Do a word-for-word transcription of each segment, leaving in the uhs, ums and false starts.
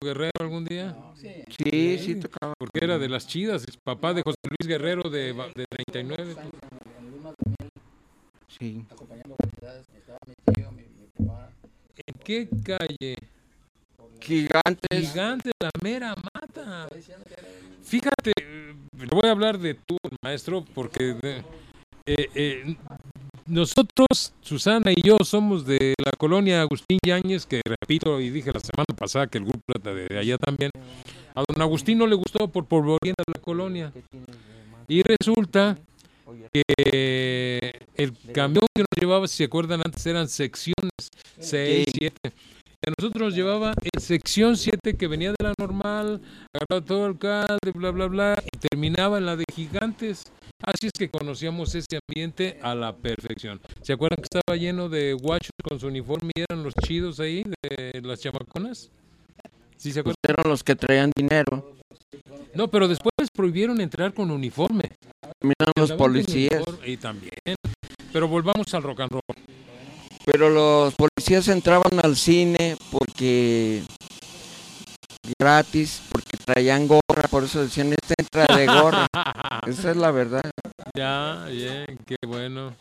Guerrero algún día? No, sí. Sí, sí tocaba. Porque era de las chidas, es papá de José Luis Guerrero de, de treinta y nueve. En, en Lunas de Miel, Sí. acompañando actividades, estaba mi tío, mi, mi papá. ¿En qué calle? Gigantes. Gigante, la mera mata. Fíjate, eh, le voy a hablar de tú, maestro, porque de- eh, eh, nosotros, Susana y yo, somos de la colonia Agustín Yáñez, que repito y dije la semana pasada que el grupo era de allá también. A don Agustín no le gustó por polvorienta la colonia. Y resulta que el camión que nos llevaba, si se acuerdan antes, eran secciones seis, siete. A nosotros nos llevaba en sección siete, que venía de la normal, agarraba todo el cable, bla, bla, bla, y terminaba en la de Gigantes. Así es que conocíamos ese ambiente a la perfección. ¿Se acuerdan que estaba lleno de guachos con su uniforme y eran los chidos ahí, de las chamaconas? ¿Sí se acuerdan? Eran los que traían dinero. No, pero después les prohibieron entrar con uniforme. Miran los Andaban con policías. uniforme, y también. Pero volvamos al rock and roll. Pero los policías entraban al cine porque gratis, porque traían gorra, por eso decían, este entra de gorra. Esa es la verdad. Ya, bien, qué bueno.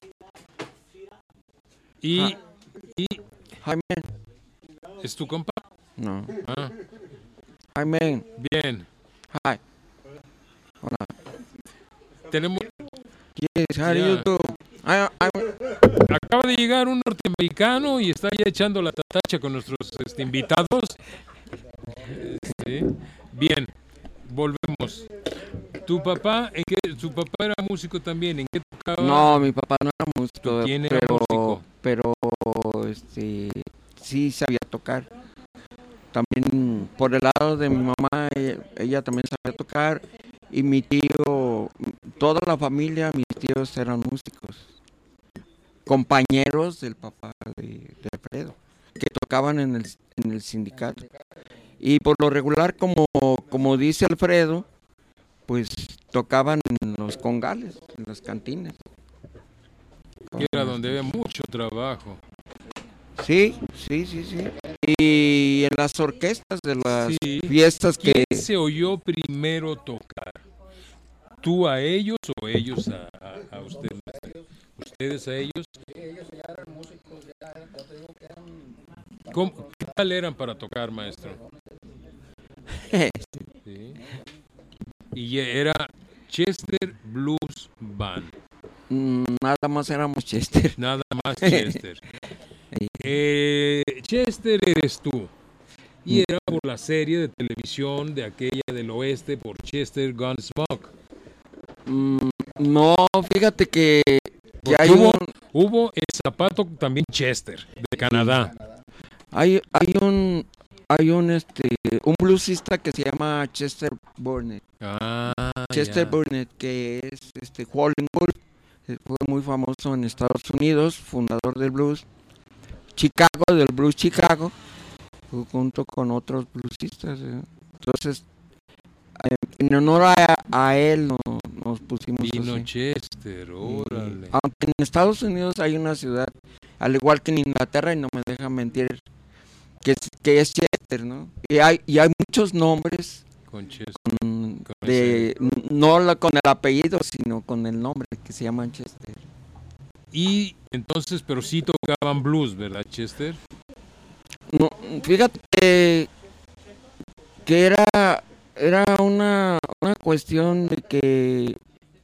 Y, y Jaime, ¿es tu compa? no. Ah, Jaime, bien. hi. Hola. Tenemos, Yes, how do Ya. you do? I, I'm- acaba de llegar un norteamericano y está ya echando la tatacha con nuestros este, invitados. Este, bien, volvemos. ¿Tu papá, en qué, su papá era músico también? ¿En qué tocaba? No, mi papá no era músico, ¿Quién era pero, músico? pero este, sí sabía tocar. También por el lado de mi mamá, ella, ella también sabía tocar. Y mi tío, toda la familia, mis tíos eran músicos. Compañeros del papá de, de Alfredo, que tocaban en el, en el sindicato. Y por lo regular, como, como dice Alfredo, pues tocaban en los congales, en las cantinas. Que era donde había mucho trabajo. Sí, sí, sí, sí. Y en las orquestas de las Sí. fiestas que... ¿Quién se oyó primero tocar? ¿Tú a ellos o ellos a, a, a ustedes? ¿Ustedes a ellos? Sí, ellos ya eran músicos, ya, eran, ya te digo que eran... ¿Cómo, ¿Qué tal eran para tocar, maestro? Sí. Y era Chester Blues Band. Nada más éramos Chester. Nada más Chester. eh, Chester eres tú. Y era por la serie de televisión de aquella del oeste, por Chester Gunsmoke. Mm, no, fíjate que, que Porque hay hubo, un hubo el zapato también Chester, de Canadá. hay, hay un hay un este un bluesista que se llama Chester Burnett. Ah, Chester ya. Burnett, que es este Howlin' Wolf, eh, fue muy famoso en Estados Unidos, fundador del blues. Chicago, del blues Chicago, junto con otros bluesistas. eh. Entonces, eh, en honor a, a él no, nos pusimos Vino así. Chester, Y, órale. aunque en Estados Unidos hay una ciudad, al igual que en Inglaterra, y no me dejan mentir, que es, que es Chester, ¿no? Y hay, y hay muchos nombres Con Chester. con- Con de, no la- con el apellido, sino con el nombre, que se llaman Chester. Y entonces, pero sí tocaban blues, ¿verdad, Chester? No, fíjate que, que era, era una, una cuestión de que,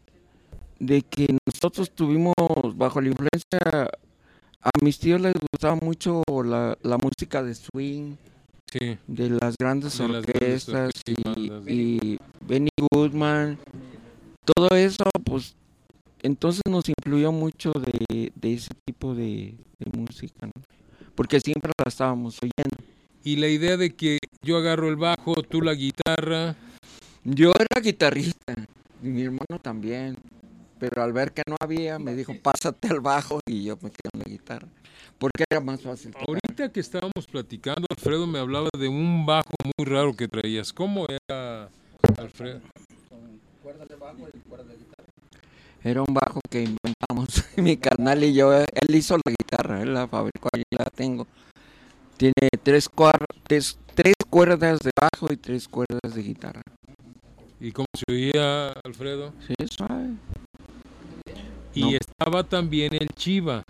de que nosotros tuvimos bajo la influencia, a mis tíos les gustaba mucho la, la música de swing, Sí. de las grandes De las grandes orquestas orquestas y y, bandas. y Benny Goodman, todo eso, pues entonces nos influyó mucho de, de ese tipo de, de música, ¿no? Porque siempre la estábamos oyendo. Y la idea de que yo agarro el bajo, tú la guitarra. Yo era guitarrista y mi hermano también, pero al ver que no había me dijo pásate al bajo y yo me quedé en la guitarra, porque era más fácil tocar. Ahorita que estábamos platicando, Alfredo me hablaba de un bajo muy raro que traías. ¿Cómo era, Alfredo? Con cuerdas de bajo y cuerdas de guitarra. Era un bajo que inventamos mi carnal y yo, él hizo la guitarra, él la fabricó, ahí la tengo. Tiene tres, cuar- tres, tres cuerdas de bajo y tres cuerdas de guitarra. ¿Y cómo se oía, Alfredo? Sí, suave. Y No. estaba también el Chiva.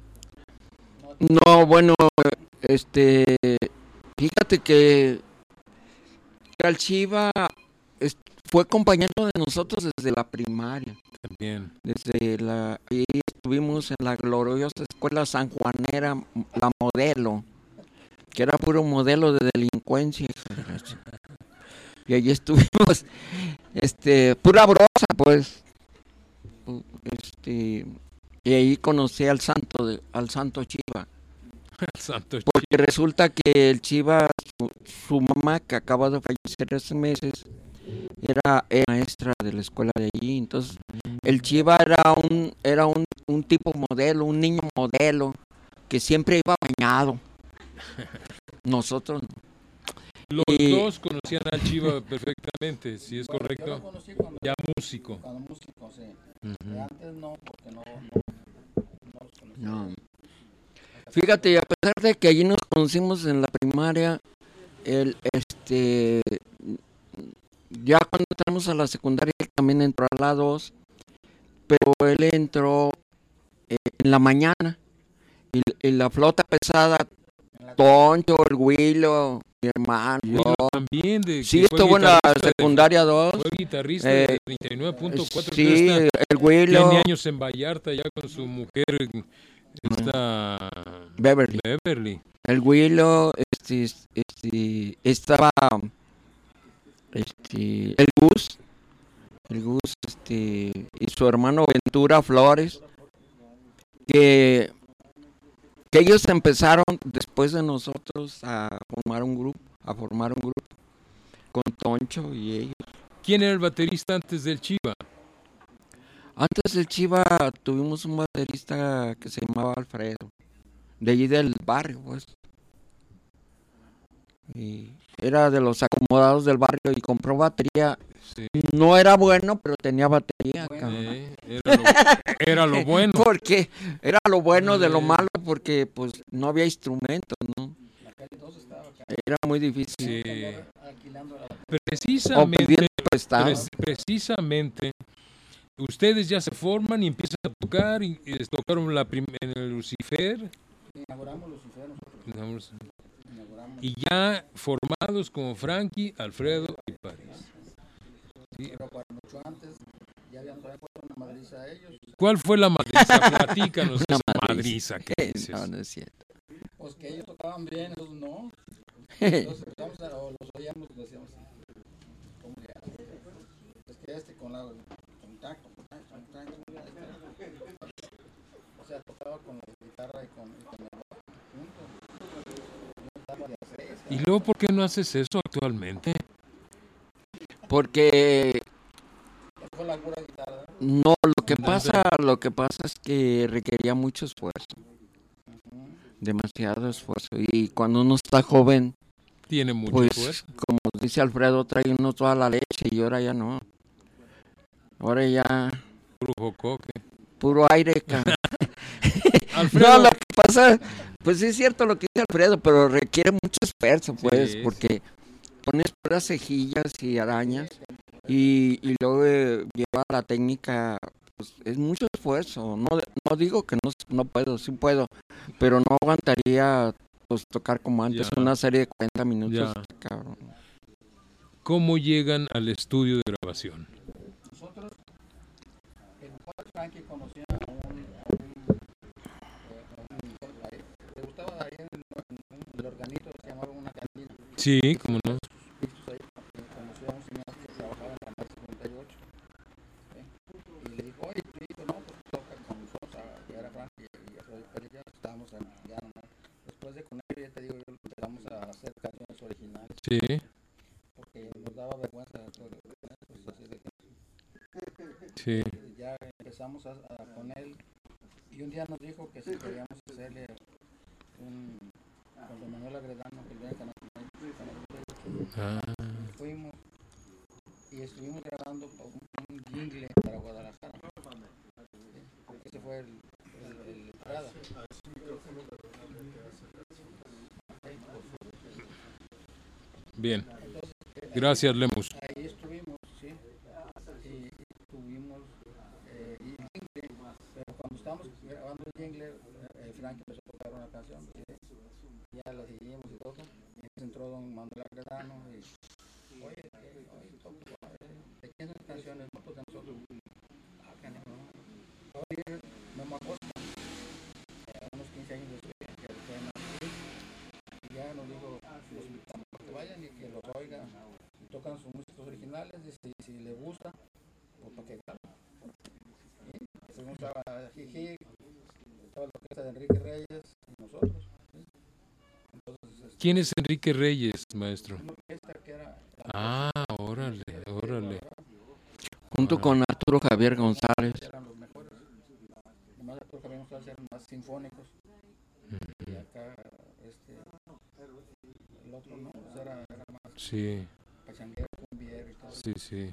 No, bueno, este, fíjate que el Chiva es- fue compañero de nosotros desde la primaria. También. Desde la, ahí estuvimos en la gloriosa escuela sanjuanera, la Modelo, que era puro modelo de delincuencia. Y allí estuvimos, este, pura brosa, pues. Este, y ahí conocí al santo, de, al santo Chiva. El santo Porque Chiva. resulta que el Chiva, su, su mamá, que acaba de fallecer hace meses, era, era maestra de la escuela de allí. Entonces, el Chiva era un, era un, un tipo modelo, un niño modelo, que siempre iba bañado. Nosotros no. Los Y- dos conocían al Chiva perfectamente, si es Bueno, yo correcto. lo conocí cuando, Ya músico. cuando músico, sí. Ujú. De antes no, porque no, no, no los conocía. No. Fíjate, a pesar de que allí nos conocimos en la primaria, él, este, ya cuando entramos a la secundaria, él también entró a la dos, pero él entró eh, en la mañana, y, y la flota pesada, Toncho, el Huilo, mi hermano, yo. Willow también, de Sí, que fue estuvo en la guitarrista de- secundaria dos. Fue guitarrista Eh, de treinta y nueve punto cuatro. Sí, el Tiene Huilo, años en Vallarta ya con su mujer, esta Beverly. Beverly. El Huilo, este, este, estaba, este, el Gus, el Gus, este, y su hermano Ventura Flores, que, que ellos empezaron después de nosotros a formar un grupo, a formar un grupo con Toncho y ellos. ¿Quién era el baterista antes del Chiva? Antes del Chiva tuvimos un baterista que se llamaba Alfredo, de allí del barrio, pues. Y era de los acomodados del barrio y compró batería. Sí. No era bueno, pero tenía batería. cabrón. Eh, era, lo, era lo bueno. Porque era lo bueno de lo Eh. malo, porque pues no había instrumentos, ¿no? La calle dos estaba acá, Era muy difícil. Sí. alquilando la O Precisamente, pidiendo prestado. Pre- precisamente, ustedes ya se forman y empiezan a tocar, y, y les tocaron la prim- en el Lucifer, inauguramos Lucifer nosotros, digamos, inauguramos. y ya formados como Frankie, Alfredo y París. Sí. Pero para mucho antes ya habían todavía puesto una madriza a ellos. ¿Cuál fue la madriza? Platícanos Una esa madriza. madriza que dices. No, no es cierto. Pues que ellos tocaban bien, nosotros no. Entonces empezamos a, o los oíamos y decíamos, ¿cómo le haces? Es que este con la con tacto, con tacto, con tacto, con tacto. O sea, tocaba con la guitarra y con, y con el bajo juntos. Yo estaba de a seis. ¿Y luego por qué no haces eso actualmente? Porque Con la pura guitarra. no, lo que pasa, lo que pasa es que requería mucho esfuerzo, demasiado esfuerzo. Y cuando uno está joven, Tiene mucho pues, esfuerzo. como dice Alfredo, trae uno toda la leche y ahora ya no. Ahora ya Puro jocoque. puro aire. cabrón. Alfredo, No, lo que pasa, pues sí es cierto lo que dice Alfredo, pero requiere mucho esfuerzo, pues, Sí, porque pones puras cejillas y arañas y, y luego eh, lleva la técnica, pues es mucho esfuerzo. No, no digo que no, no puedo, sí puedo, pero no aguantaría pues tocar como antes Ya. una serie de cuarenta minutos. Ya. está cabrón. ¿cómo llegan al estudio de grabación? Nosotros, el padre Frankie conocía a un, a un, eh, a un ahí, le gustaba ahí en el, en el organito que se llamaba Una Cantina. Sí, cómo no. Ahí, y conoció a un señor que trabajaba en la Más cincuenta y ocho. ¿sí? Y le dijo, oye, tu hijo, no, pues toca con nosotros, a- que era Frankie y a Freddy Pérez, ya estábamos en, ya nomás. Después de con él, ya te digo, yo empezamos a hacer canciones originales, Sí. porque nos daba vergüenza todo, pues, así de que Sí. ya empezamos a, a con él y un día nos dijo que si queríamos hacerle un con don Manuel Agredano que viene Canal Ah, y fuimos y estuvimos grabando un, un jingle para Guadalajara. ¿sí? Porque ese fue el, el, el entrada. Bien. Entonces, eh, Gracias, Lemus. ahí estuvimos, sí, y, y tuvimos eh, y el jingle, pero cuando estábamos grabando el jingle, eh, Frank empezó a tocar una canción, ¿sí? Ya la seguimos y todo, y entró don Manuel Agredano y, oye, eh, oye, toco, eh, ¿de quién son las canciones? No, pues de nosotros. Ah, que no, oye, Memo Acosta, eh, unos quince años de su vida, que fue en Madrid, y ya nos dijo, los invitamos a que vayan y que los oigan, y tocan sus músicos originales, y si, si les gusta, pues para que graben. Y según estaba Jiji, estaba la orquesta de Enrique Reyes, y nosotros. ¿Sí? Entonces, este, ¿Quién es Enrique Reyes, maestro? una orquesta que era la Ah, órale, órale. Junto Ah. con Arturo Javier González. eran los mejores. Nomás después que habíamos eran más sinfónicos. Y acá, este, el otro no, pues era, era más Sí, pachanguero, cumbiero y todo. sí, sí.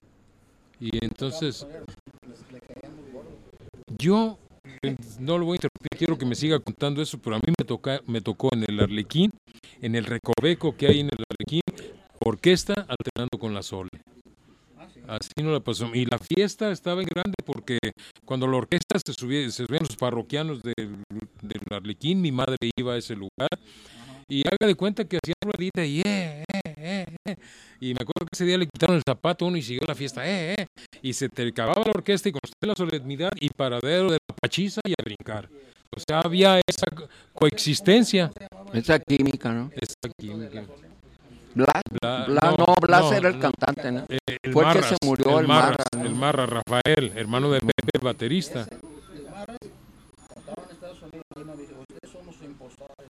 Y entonces, Les, le caíamos gordos. yo eh, no lo voy a interrumpir, quiero que me siga contando eso, pero a mí me, toca, me tocó en el Arlequín, en el recoveco que hay en el Arlequín, orquesta alternando con la Sole. Ah, sí. Así no la pasó. Y la fiesta estaba en grande porque cuando la orquesta se subía, se subían los parroquianos del, del Arlequín, mi madre iba a ese lugar. Ajá. Y haga de cuenta que hacía ruedita y eh, eh, eh, eh. Y me acuerdo que ese día le quitaron el zapato a uno y siguió la fiesta, eh, eh. Y se te acababa la orquesta y con usted la solemnidad y paradero de la pachiza y a brincar. O sea, había esa co- coexistencia. Esa química, ¿no? Esa química. Blas, Bla- Blas- no, no, Blas no, era el no. cantante, ¿no? Eh, el Fue el que Marras, se murió, el Marras, Marras, ¿no? el Marras Rafael, hermano de Pepe, el baterista. El Marras, cuando estaba en Estados Unidos, vino y dijo, ustedes somos impostores.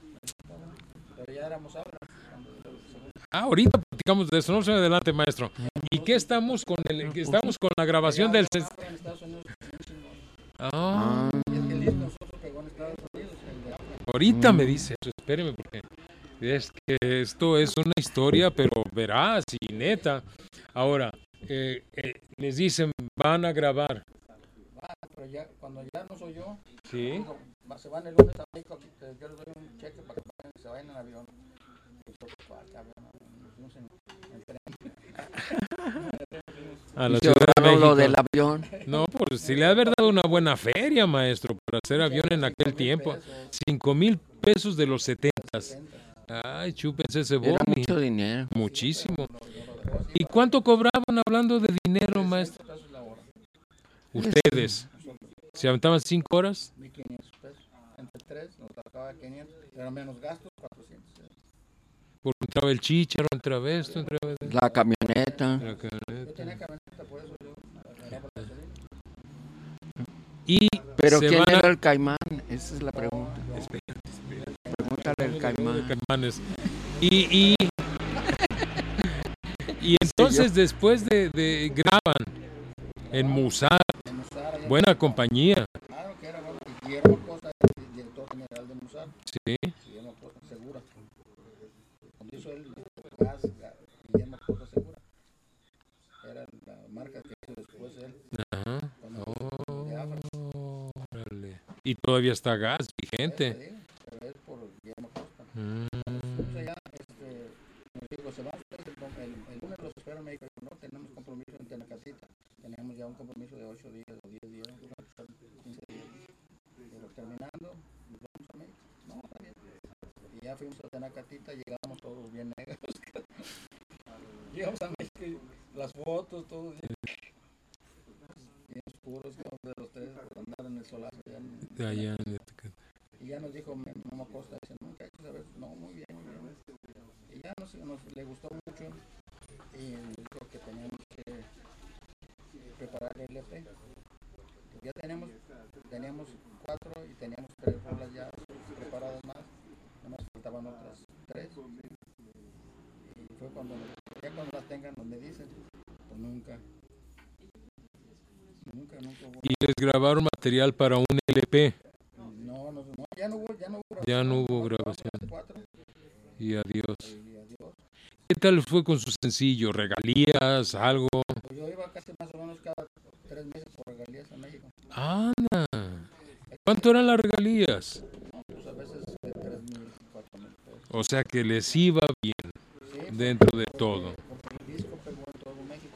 Pero ya éramos hablas. Ah, ahorita platicamos de eso, no se me adelante, maestro. ¿Y qué estamos con el, que estamos con la grabación del ses- En Estados Unidos, bien chingón. Ah, Y es que el disco de nosotros pegó en Estados Unidos, el de Afra. ahorita me dice eso, espéreme porque es que esto es una historia, pero veraz y neta. Ahora, eh, eh, les dicen, van a grabar. Ah, pero ya, cuando ya no soy yo, Sí. digo, va- se van el lunes a México, aquí, te- yo les doy un cheque para que vayan, se vayan en avión. Y yo, ¿cuál avión? Nos fuimos en, en tren. A la Y Ciudad de ahora lo México. del avión. No, pues si le ha dado una buena feria, maestro, para hacer avión en aquel tiempo. Cinco mil pesos de los setentas. Ay, chúpense ese Era boni. mucho dinero. Muchísimo. ¿Y cuánto cobraban hablando de dinero, maestro? pesos la hora, Ustedes. ¿Se aventaban cinco horas? mil quinientos pesos. Entre tres nos sacaba quinientos, pero menos gastos, cuatrocientos. Porque entraba el chícharo, entraba esto, entraba esto. La camioneta. La Yo camioneta. tenía camioneta, por eso yo agarraba la gasolina. Y Pero se ¿quién van a- era el caimán? Esa es la pregunta. Pregúntale al caimán. Caimanes. Y, y, y entonces después de, de graban en Musar, De Musar, allá buena compañía, claro que era bueno. Y Guillermo Acosta era el director general de Musar. sí, Guillermo Acosta Segura. Cuando hizo el gas, gas, Guillermo Acosta Segura. Era la marca que hizo después él. ajá. Cuando de Afra. Órale. Y todavía está gas Te vigente. digo, pero es por Guillermo Acosta. Mm, Fuimos allá, este, nos dijo, se van ustedes el, el, el lunes los espero en México. No, tenemos compromiso en Tenacatita. Teníamos ya un compromiso de ocho días o diez días, quince días. Pero terminando, nos vamos a México. No, está bien. Y ya fuimos a Tenacatita, llegamos todos bien negros. Llegamos a México y las fotos, todo bien, bien oscuros, como de los tres, por andar en el solazo. Ya en- de allá. y ya nos dijo Memo Acosta, dice, no, muchachos, a ver, no, muy bien, muy bien. Y ya nos, nos le gustó mucho y nos dijo que teníamos que preparar el L P. Pues ya teníamos, teníamos cuatro y teníamos tres rolas ya preparadas más, nomás faltaban otras tres. Y fue cuando, ya cuando las tengan, nos me dicen, pues nunca, nunca, nunca hubo. Y les grabaron material para un L P. No, no, no, ya no hubo, ya no hubo Ya no hubo grabamos grabación. cuatro Y adiós. y adiós. ¿Qué tal fue con su sencillo? ¿Regalías? ¿Algo? Pues yo iba casi más o menos cada tres meses por regalías a México. Anda. ¿Cuánto eran las regalías? No, pues a veces de tres mil, cuatro mil pesos. O sea que les iba bien. Sí, dentro de todo. Porque el disco pegó en todo México.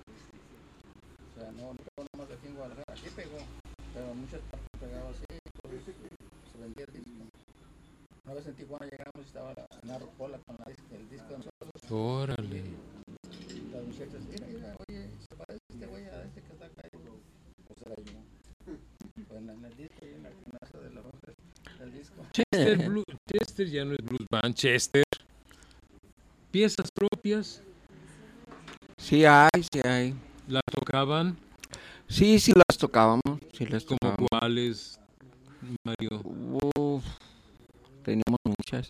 O sea, no, no pegó nomás aquí en Guadalajara. Aquí pegó, pero en muchas partes pegaba así. Se vendía el disco. Una vez en Tijuana llegamos y estaba la Narro Pola con la, el disco de nosotros. Órale. Las muchachas, mira, mira, oye, se parece este güey a este que está acá. Pues era yo. Pues en, en el disco y en la gimnasia de los roces del disco. Chester, Blue, Chester ya no es Blues Band, Chester. ¿Piezas propias? Sí hay, sí hay. ¿La tocaban? Sí, sí las tocábamos. Sí las ¿Como tocábamos. cuáles, Mario? Uf, teníamos muchas.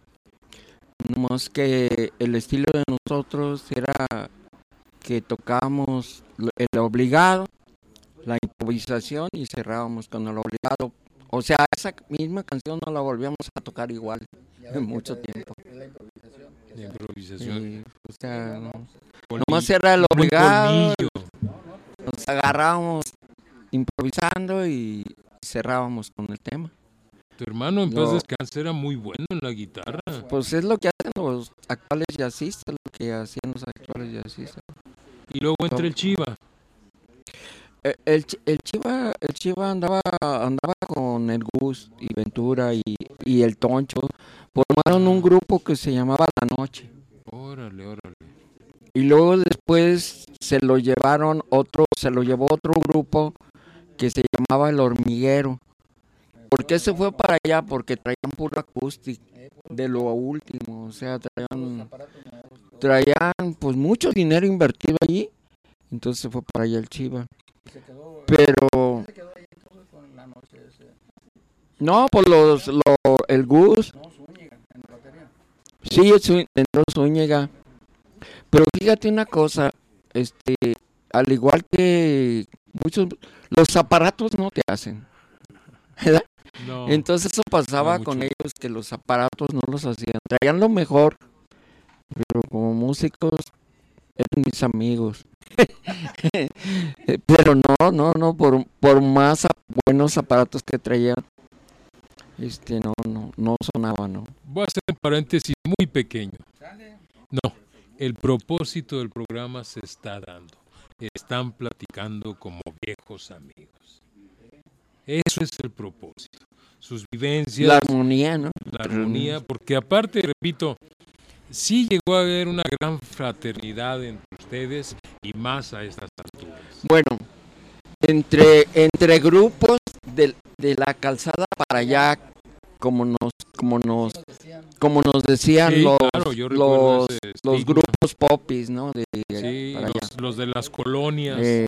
Nomás que el estilo de nosotros era que tocábamos el obligado, la improvisación y cerrábamos con el obligado. O sea, esa misma canción no la volvíamos a tocar igual en mucho tiempo. La improvisación. La improvisación. Sí, o sea, no. Colmillo, Nomás era el un obligado, colmillo. nos agarrábamos improvisando y cerrábamos con el tema. Tu hermano en paz No. descanse era muy bueno en la guitarra. Pues es lo que hacen los actuales jazzistas, lo que hacían los actuales jazzistas. Y luego entra el Chiva. Eh, El, Chi- el Chiva, el Chiva andaba, andaba con el Gus y Ventura y, y el Toncho. Formaron un grupo que se llamaba La Noche. Órale, órale. Y luego después se lo llevaron otro, se lo llevó otro grupo que se llamaba El Hormiguero. ¿Por qué se fue para allá? Porque traían puro acústico de lo último, o sea, traían, traían pues mucho dinero invertido allí, entonces se fue para allá el Chiva. Se quedó, Pero se quedó ahí entonces con la noche ese. no, pues los, lo, el Gus, No, Zúñiga, en la batería. sí, Zú- entró Zúñiga. Pero fíjate una cosa, este, al igual que muchos, los aparatos no te hacen, ¿verdad? No. Entonces eso pasaba no con mucho. ellos, que los aparatos no los hacían. Traían lo mejor, pero como músicos eran mis amigos. Pero no, no, no, por, por más ap- buenos aparatos que traían, este, no, no, no sonaba, ¿no? Voy a hacer un paréntesis muy pequeño. Sale. No, el propósito del programa se está dando. Están platicando como viejos amigos. Eso es el propósito. Sus vivencias, La armonía, ¿no? la armonía, porque aparte, repito, sí llegó a haber una gran fraternidad entre ustedes y más a estas alturas. Bueno, entre, entre grupos de, de la calzada para allá, como nos, como nos, como nos decían Sí, los, claro, yo recuerdo los, ese los estigma. grupos popis, ¿no? De, Sí, para allá. los, los de las colonias. Eh,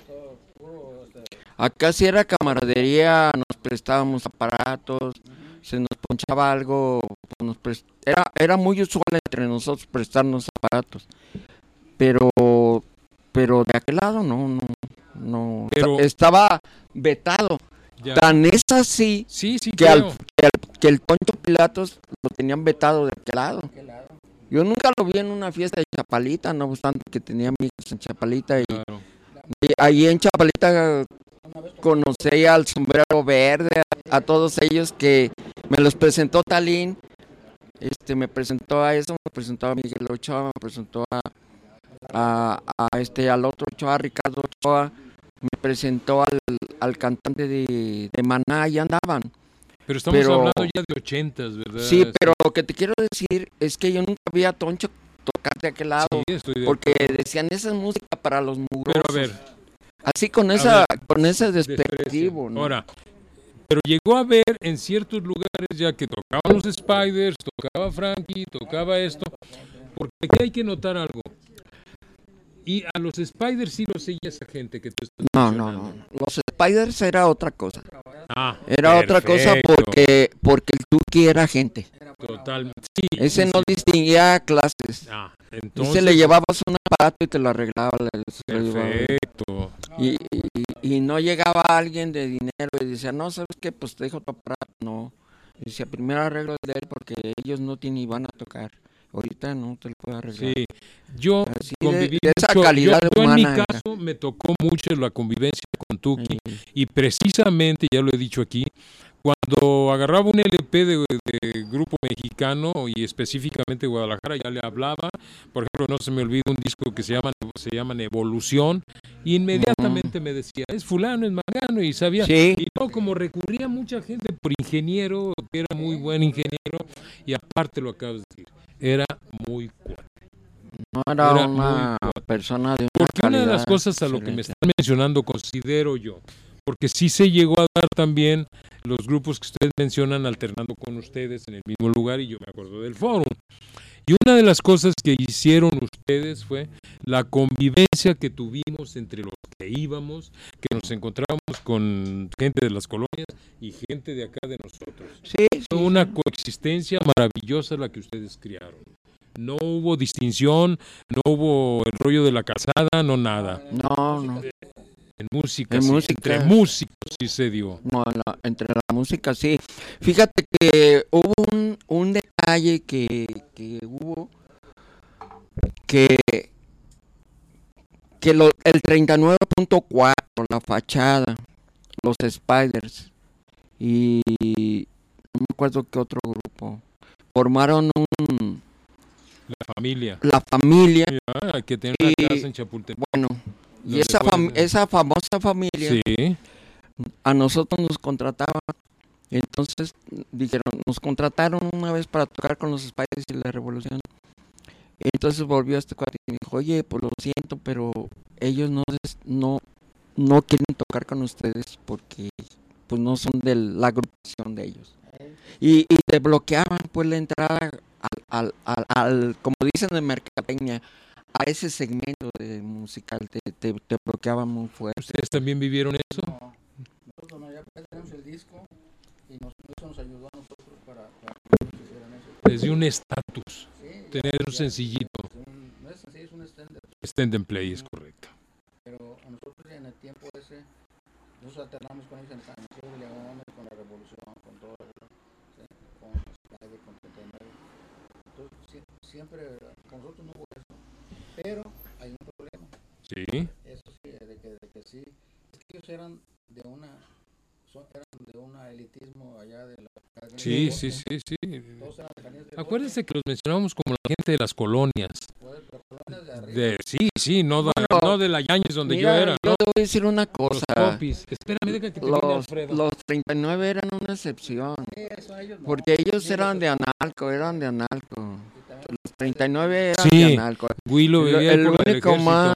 acá sí era camaradería, nos prestábamos aparatos, se nos ponchaba algo, pues nos pres- era, era muy usual entre nosotros prestarnos aparatos, pero, pero de aquel lado no, no, no, Pero- estaba vetado. Ya. Tan es así Sí, sí, que, al, creo. que, al- que el Poncho Pilatos lo tenían vetado de aquel lado. Yo nunca lo vi en una fiesta de Chapalita, no obstante que tenía amigos en Chapalita y, Claro. y ahí en Chapalita conocí al Sombrero Verde, a, a todos ellos que me los presentó Talín, este, me presentó a eso, me presentó a Miguel Ochoa, me presentó a, a, a este, al otro Ochoa, a Ricardo Ochoa, me presentó al, al cantante de, de Maná, y andaban. Pero estamos Pero- hablando ya de ochentas, ¿verdad? Sí, pero lo que te quiero decir es que yo nunca vi a Toncho tocar de aquel lado, Sí, estoy de porque decían, esa es música para los mugrosos. Pero a ver, Así con esa, con ese despectivo, desprecio. ¿no? Ahora, pero llegó a ver en ciertos lugares ya que tocaban los Spiders, tocaba Frankie, tocaba esto, porque aquí hay que notar algo. Y a los Spiders sí los seguía esa gente que tú estás No, no, mencionando. no. Los Spiders era otra cosa. Ah, Era otra cosa perfecto. porque porque el Tuki era gente. Totalmente. Sí, Ese sí, no sí. distinguía clases. Ah, Ese entonces, le llevabas un aparato y te lo arreglaba. le- se lo llevaba. perfecto. Y, y, y no llegaba alguien de dinero y decía, no, ¿sabes qué? Pues te dejo tu aparato. No. Decía, primero arreglo de él porque ellos no tienen y van a tocar. Ahorita no te lo puedo arreglar. Sí, yo Así de- conviví de esa mucho, calidad yo, yo en mi humana era. caso me tocó mucho la convivencia con Tuki Sí. y precisamente, ya lo he dicho aquí, cuando agarraba un L P de, de grupo mexicano y específicamente Guadalajara, ya le hablaba. Por ejemplo, no se me olvida un disco que se llama se llaman Evolución, y inmediatamente mm. me decía, es fulano, es mangano, y sabía, sí. y no, como recurría mucha gente por ingeniero, que era muy buen ingeniero, y aparte lo acabas de decir, era muy cuate. No era, era una persona de una Porque calidad una de las cosas a excelente. Lo que me están mencionando, considero yo, porque sí se llegó a dar también los grupos que ustedes mencionan alternando con ustedes en el mismo lugar, y yo me acuerdo del Fórum. Y una de las cosas que hicieron ustedes fue la convivencia que tuvimos entre los que íbamos, que nos encontrábamos con gente de las colonias y gente de acá de nosotros. Sí, sí, fue una sí. coexistencia maravillosa la que ustedes criaron. No hubo distinción, no hubo el rollo de la casada, no nada. No, no. En música, en sí, música, entre músicos sí se dio. No, la, entre la música sí. Fíjate que hubo un, un detalle que, que hubo que, que lo, el treinta y nueve punto cuatro, la fachada, los Spiders y no me acuerdo qué otro grupo formaron un la familia. La familia. Ya, que tiene una y, casa en Chapultepec. Bueno. Y esa, fam- esa famosa familia sí. a nosotros nos contrataba. Entonces dijeron, nos contrataron una vez para tocar con los Spiders y la Revolución. Entonces volvió este cuate y dijo, oye, pues lo siento, pero ellos no no, no quieren tocar con ustedes porque pues no son de la agrupación de ellos. Y, y te bloqueaban pues la entrada al, al, al, al como dicen en mercadotecnia, a ese segmento de musical te, te, te bloqueaba muy fuerte. ¿Ustedes también vivieron eso? No, nosotros no, ya tenemos el disco y nos, eso nos ayudó a nosotros para, para que hicieran eso. Les dio un estatus, sí, tener ya, un ya, sencillito. Un, no es sencillo, es un extended. Extend and play, es correcto. Pero a nosotros en el tiempo ese, nosotros alternamos con ellos en San Diego de León, con la Revolución, con todo, ¿sí? Con Spider, con treinta y nueve. Entonces, siempre, con nosotros no hubo eso. Pero hay un problema. Sí. Eso sí, de que, de que sí. Es que ellos eran de una, son, eran de un elitismo allá de la. Sí, sí, sí, sí. Acuérdense que los mencionamos como la gente de las colonias. Pues, las colonias de arriba. De, sí, sí, no, bueno, de, no de la Yañez donde mira, yo era. Yo ¿no? te voy a decir una cosa. Los popis. Espérame, deja que te los, viene Alfredo. Los treinta y nueve eran una excepción. Sí, eso ellos no. Porque ellos sí, eran de Analco, eran de Analco. Los treinta y nueve eran sí, de Analco. Willow vivía el por único el más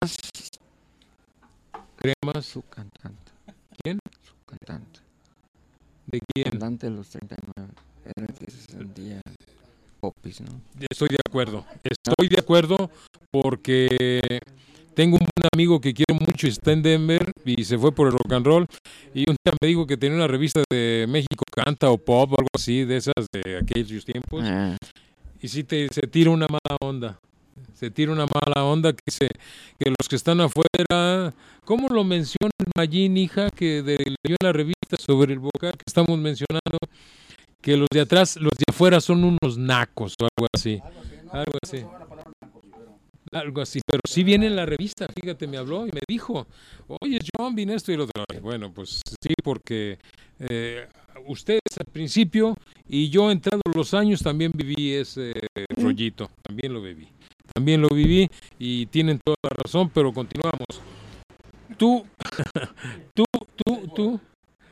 Cremas. Su cantante. ¿Quién? Su cantante. ¿De quién? Cantante de los treinta y nueve. Era el que se sentía popis, ¿no? Estoy de acuerdo. Estoy de acuerdo porque tengo un buen amigo que quiero mucho y está en Denver y se fue por el rock and roll, y un día me dijo que tenía una revista de México Canta o Pop, algo así, de esas de aquellos tiempos. Ah. Y sí te, se tira una mala onda. Se tira una mala onda que se, que los que están afuera, ¿cómo lo menciona el Mayín, hija, que de, leyó en la revista sobre el vocal que estamos mencionando? Que los de atrás, los de afuera son unos nacos o algo así. Algo así. No, algo así. Algo así, pero sí viene en la revista, fíjate, me habló y me dijo, oye, John, vine esto y lo otro. Bueno, pues sí, porque eh, ustedes al principio y yo entrados los años también viví ese rollito, también lo viví. También lo viví y tienen toda la razón, pero continuamos. Tú, tú, tú, tú,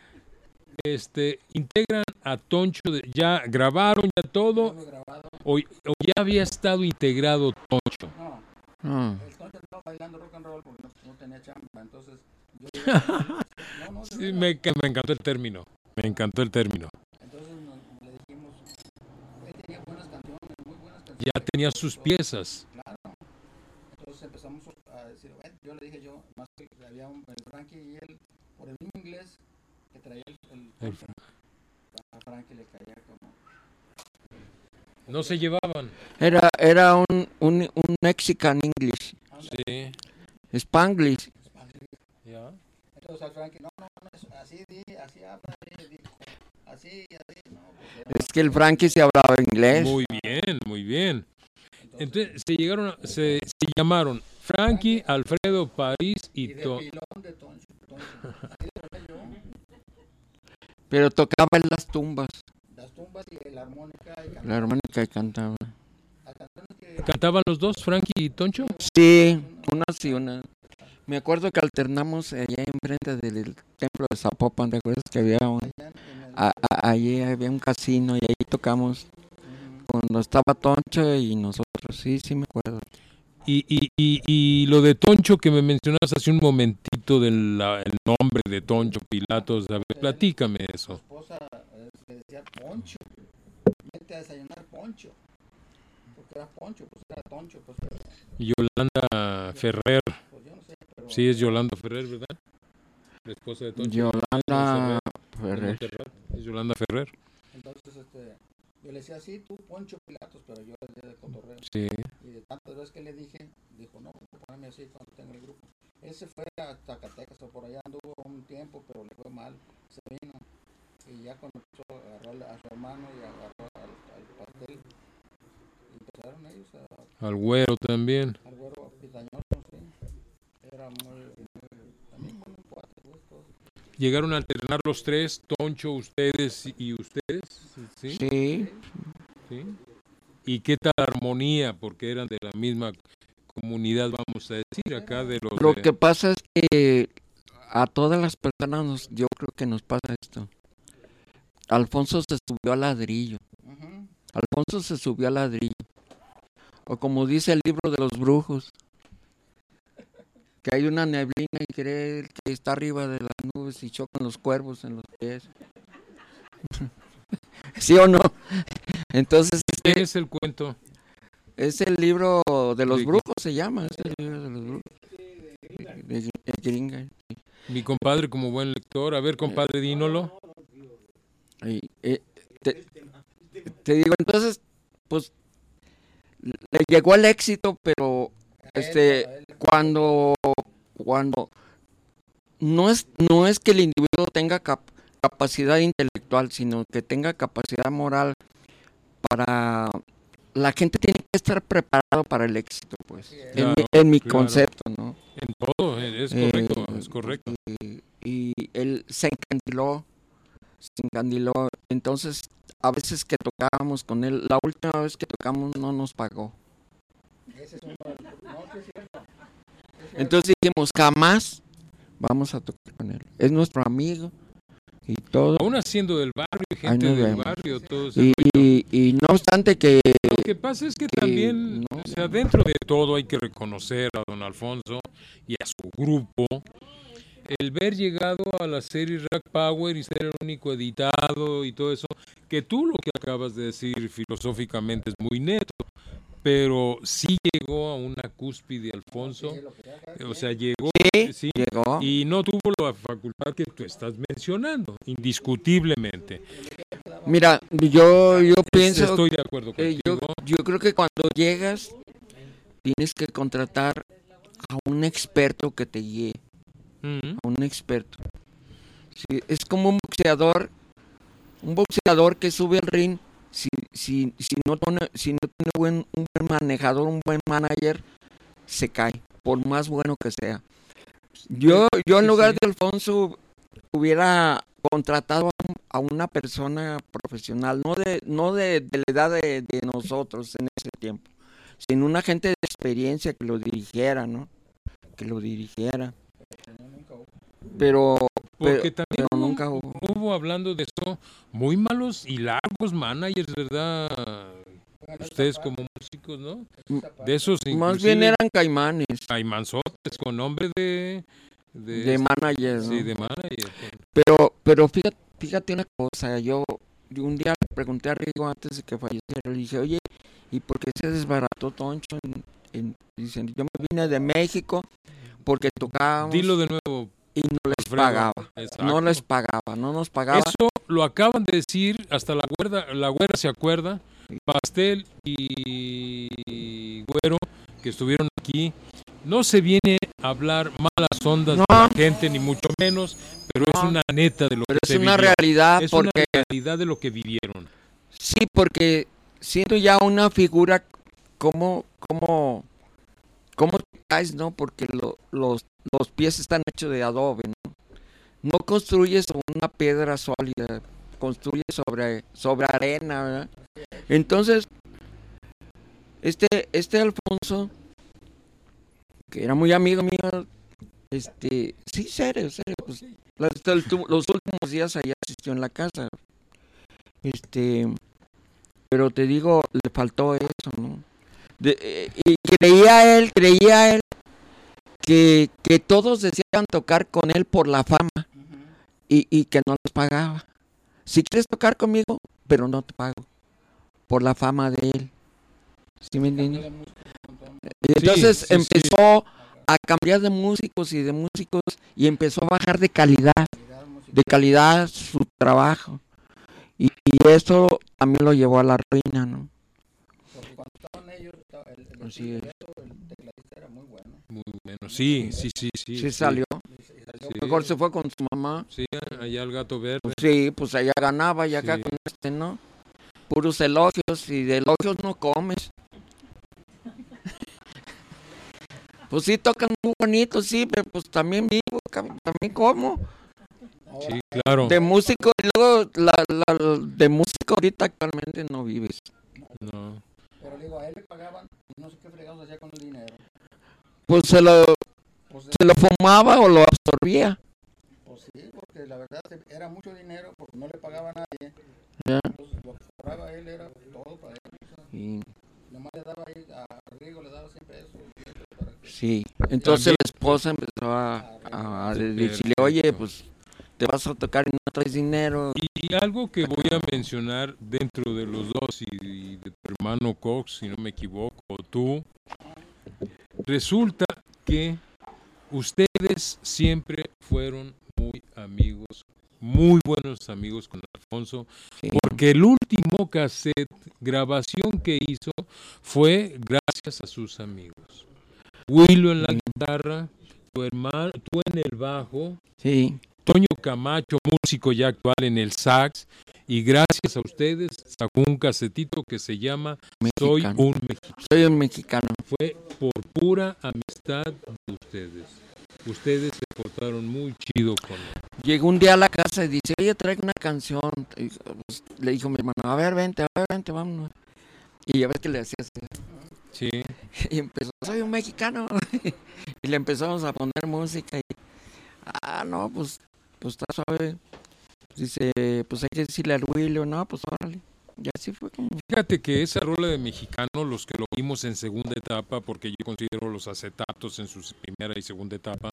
este, integran a Toncho, de, ya grabaron ya todo, o, o ya había estado integrado Toncho. No, Hmm. el Toncho estaba bailando rock and roll porque no, no tenía chamba, entonces yo... no, no, sí, me, me encantó el término, me encantó el término. Entonces nos, le dijimos, él tenía buenas canciones, muy buenas canciones. Ya tenía sus piezas. Claro. Entonces empezamos a decir, bueno, yo le dije yo, más que había un, el Frankie y él, por el mismo inglés que traía el, el, el a Frankie le caía como... No se llevaban. Era, era un, un, un Mexican English. Sí. Spanglish. Ya. Entonces al Frankie, no, no, no, así, así habla, así, así, no. Pues, es que el Frankie se hablaba inglés. Muy bien, muy bien. Entonces se llegaron, a, se, se llamaron Frankie, Alfredo, París y, y de to... pilón de Toncho, Toncho. Pero tocaba en las tumbas. Las tumbas y la armónica y cantaba. La armónica y cantaba. Hay canciones que- ¿Cantaban los dos, Frankie y Toncho? Sí, una sí, una. Me acuerdo que alternamos allá enfrente del templo de Zapopan, ¿te acuerdas que había un, allá en el- a- a- allí había un casino y ahí tocamos Ujú. cuando estaba Toncho y nosotros? Sí, sí me acuerdo. Y, y, y, y lo de Toncho que me mencionabas hace un momentito del la- el nombre de Toncho Pilatos, a ver, platícame Su eso. esposa eh, le decía Poncho, vete a desayunar Poncho, porque era Poncho, pues era Toncho, pues, pero, Yolanda Ferrer, pues yo no sé, pero sí es Yolanda Ferrer, ¿verdad? La esposa de Toncho. Yolanda de Ferrer. Montserrat, es Yolanda Ferrer. entonces este, yo le decía, sí, tú Poncho Pilatos, pero yo le decía de cotorreo, Sí. y de tantas veces que le dije, dijo, no, voy a ponerme así cuando tenga el grupo. Él se fue a Zacatecas o por allá, anduvo un tiempo, pero le fue mal, se vino, y ya cuando empezó a agarrar a su hermano y agarró al, al pastel, y empezaron ellos a Al güero también. al güero pitañoso, sí. Era muy, muy también muy cuate, pues, todos. Llegaron a alternar los tres, Toncho, ustedes y ustedes, ¿sí? Sí, ¿Sí? ¿Y qué tal armonía? Porque eran de la misma comunidad, vamos a decir, acá de los... lo de- que pasa es que a todas las personas nos- yo creo que nos pasa esto. Alfonso se subió al ladrillo. Ujú. Alfonso se subió al ladrillo. O como dice el libro de los brujos, que hay una neblina y cree que está arriba de las nubes y chocan los cuervos en los pies. ¿Sí o no? Entonces, ¿Qué este es el cuento? es el libro de los ¿De qué? brujos, se llama, es el libro de los brujos. De, de Gringa. Mi compadre como buen lector. A ver, compadre, dínolo. Y, eh, te, te digo, entonces, pues, le llegó el éxito, pero este, Él, él, cuando, cuando no es, no es que el individuo tenga cap- capacidad intelectual, sino que tenga capacidad moral para... La gente tiene que estar preparado para el éxito, pues, en Claro, mi, en mi claro. concepto, ¿no? En todo, eh, es Eh, correcto, es correcto. Y, y él se encandiló, se encandiló. Entonces, a veces que tocábamos con él, la última vez que tocamos no nos pagó. ese es uno de los- no, sí es cierto. Sí es cierto. Entonces dijimos, jamás vamos a tocar con él. Es nuestro amigo y todo. Aún haciendo del barrio, gente Ahí nos del vemos. barrio, todo ese Y, rollo. y, y no obstante que Lo que pasa es que también, no. o sea, dentro de todo hay que reconocer a don Alfonso y a su grupo el ver llegado a la serie Rack Power y ser el único editado y todo eso, que tú lo que acabas de decir filosóficamente es muy neto, pero sí llegó a una cúspide Alfonso, Sí, lo que sea, cada o quien. sea, llegó, sí, sí, llegó. y no tuvo la facultad que tú estás mencionando, indiscutiblemente. Mira, yo, yo pienso Estoy de acuerdo que contigo. yo, yo creo que cuando llegas tienes que contratar a un experto que te guíe, Ujú. a un experto. Sí, es como un boxeador, un boxeador que sube al ring, si, si, si no tiene, si no tiene buen, un buen manejador, un buen manager, se cae, por más bueno que sea. Yo, yo en Sí, lugar sí. de Alfonso hubiera contratado a, un- a una persona profesional, no de, no de, de la edad de, de nosotros en ese tiempo, sino una gente de experiencia que lo dirigiera, ¿no? Que lo dirigiera. Pero, Porque pero, también pero hubo, nunca hubo. hubo, hablando de eso, muy malos y largos managers, ¿verdad? Bueno, Ustedes esa como parte, músicos, ¿no? esa parte. De esos Más bien inclusive eran caimanes caimanzotes con nombre de... de, de manager, sí, ¿no? de manager. Pero, pero fíjate, fíjate una cosa, yo, yo un día le pregunté a Rigo antes de que falleciera, le dije, oye, ¿y por qué se desbarató Toncho? En, en- dicen, yo me vine de México porque tocábamos Dilo de nuevo, y no les Alfredo. pagaba, Exacto. no les pagaba, no nos pagaba. Eso lo acaban de decir, hasta la güera, la güera se acuerda, Pastel y Güero, que estuvieron aquí. No se viene a hablar malas ondas No. de la gente, ni mucho menos, pero es No. una neta de lo Pero que es se una vivió. realidad Es porque, una realidad de lo que vivieron. sí, porque siendo ya una figura, ¿cómo, cómo, cómo te caes, no? Porque lo- los, los pies están hechos de adobe, ¿no? no construyes sobre una piedra sólida, construyes sobre, sobre arena, ¿verdad? Entonces, este, este Alfonso, que era muy amigo mío, este, sí, serio, serio, pues, los, los últimos días allá asistió en la casa, este, pero te digo, le faltó eso, ¿no? De, eh, y creía él, creía él que, que todos deseaban tocar con él por la fama, uh-huh. y, y que no les pagaba. Si quieres tocar conmigo, pero no te pago, por la fama de él. ¿Sí me entiendes? Y entonces sí, sí, empezó sí. a cambiar de músicos y de músicos y empezó a bajar de calidad, de calidad su trabajo. Y, y eso también lo llevó a la ruina, ¿no? Porque cuando estaban ellos, el, el, el, sí. el tecladista era muy bueno. Muy bueno, sí, sí, sí, sí. Sí, sí. salió. Sí. Mejor se fue con su mamá. Sí, allá el Gato Verde. Pues sí, pues allá ganaba y acá sí. Con este, ¿no? Puros elogios, y de elogios no comes. Pues sí, tocan muy bonito, sí, pero pues también vivo, también como. Sí, claro. De músico, y luego la, la, de músico ahorita actualmente no vives. No. Pero digo, a él le pagaban y no sé qué fregados hacía con el dinero. Pues se lo, pues se lo fumaba o lo absorbía. Pues sí, porque la verdad era mucho dinero porque no le pagaba a nadie. Yeah. Entonces lo que cobraba él era todo para él. O sea, sí. Nomás le daba ahí, a Rigo le daba cien pesos. Para que... Sí, entonces también, la esposa empezó a, a, a decirle, oye, pues te vas a tocar y no traes dinero. Y, y algo que voy a mencionar dentro de los dos y, y de tu hermano Cox, si no me equivoco, o tú, resulta que ustedes siempre fueron muy amigos, muy buenos amigos con Alfonso, sí. Porque el último cassette, grabación que hizo, fue gracias a sus amigos. Willo en la sí. guitarra, tu hermano, tú en el bajo, sí. Toño Camacho, músico ya actual en el sax, y gracias a ustedes sacó un casetito que se llama Soy un Mexicano. Soy un Mexicano. Fue por pura amistad de ustedes. Ustedes se portaron muy chido con él. Llegó un día a la casa y dice, oye, traigo una canción. Y, pues, le dijo mi hermano, a ver, vente, a ver, vente, vámonos. Y ya ves que le hacía así. Sí. Y empezó, soy un mexicano. Y le empezamos a poner música. Y, ah, no, pues, pues está suave. Dice, pues hay que decirle al Willo, no, pues órale. Y así fue como... Fíjate que esa rola de Mexicano, los que lo vimos en segunda etapa, porque yo considero los acetatos en su primera y segunda etapa,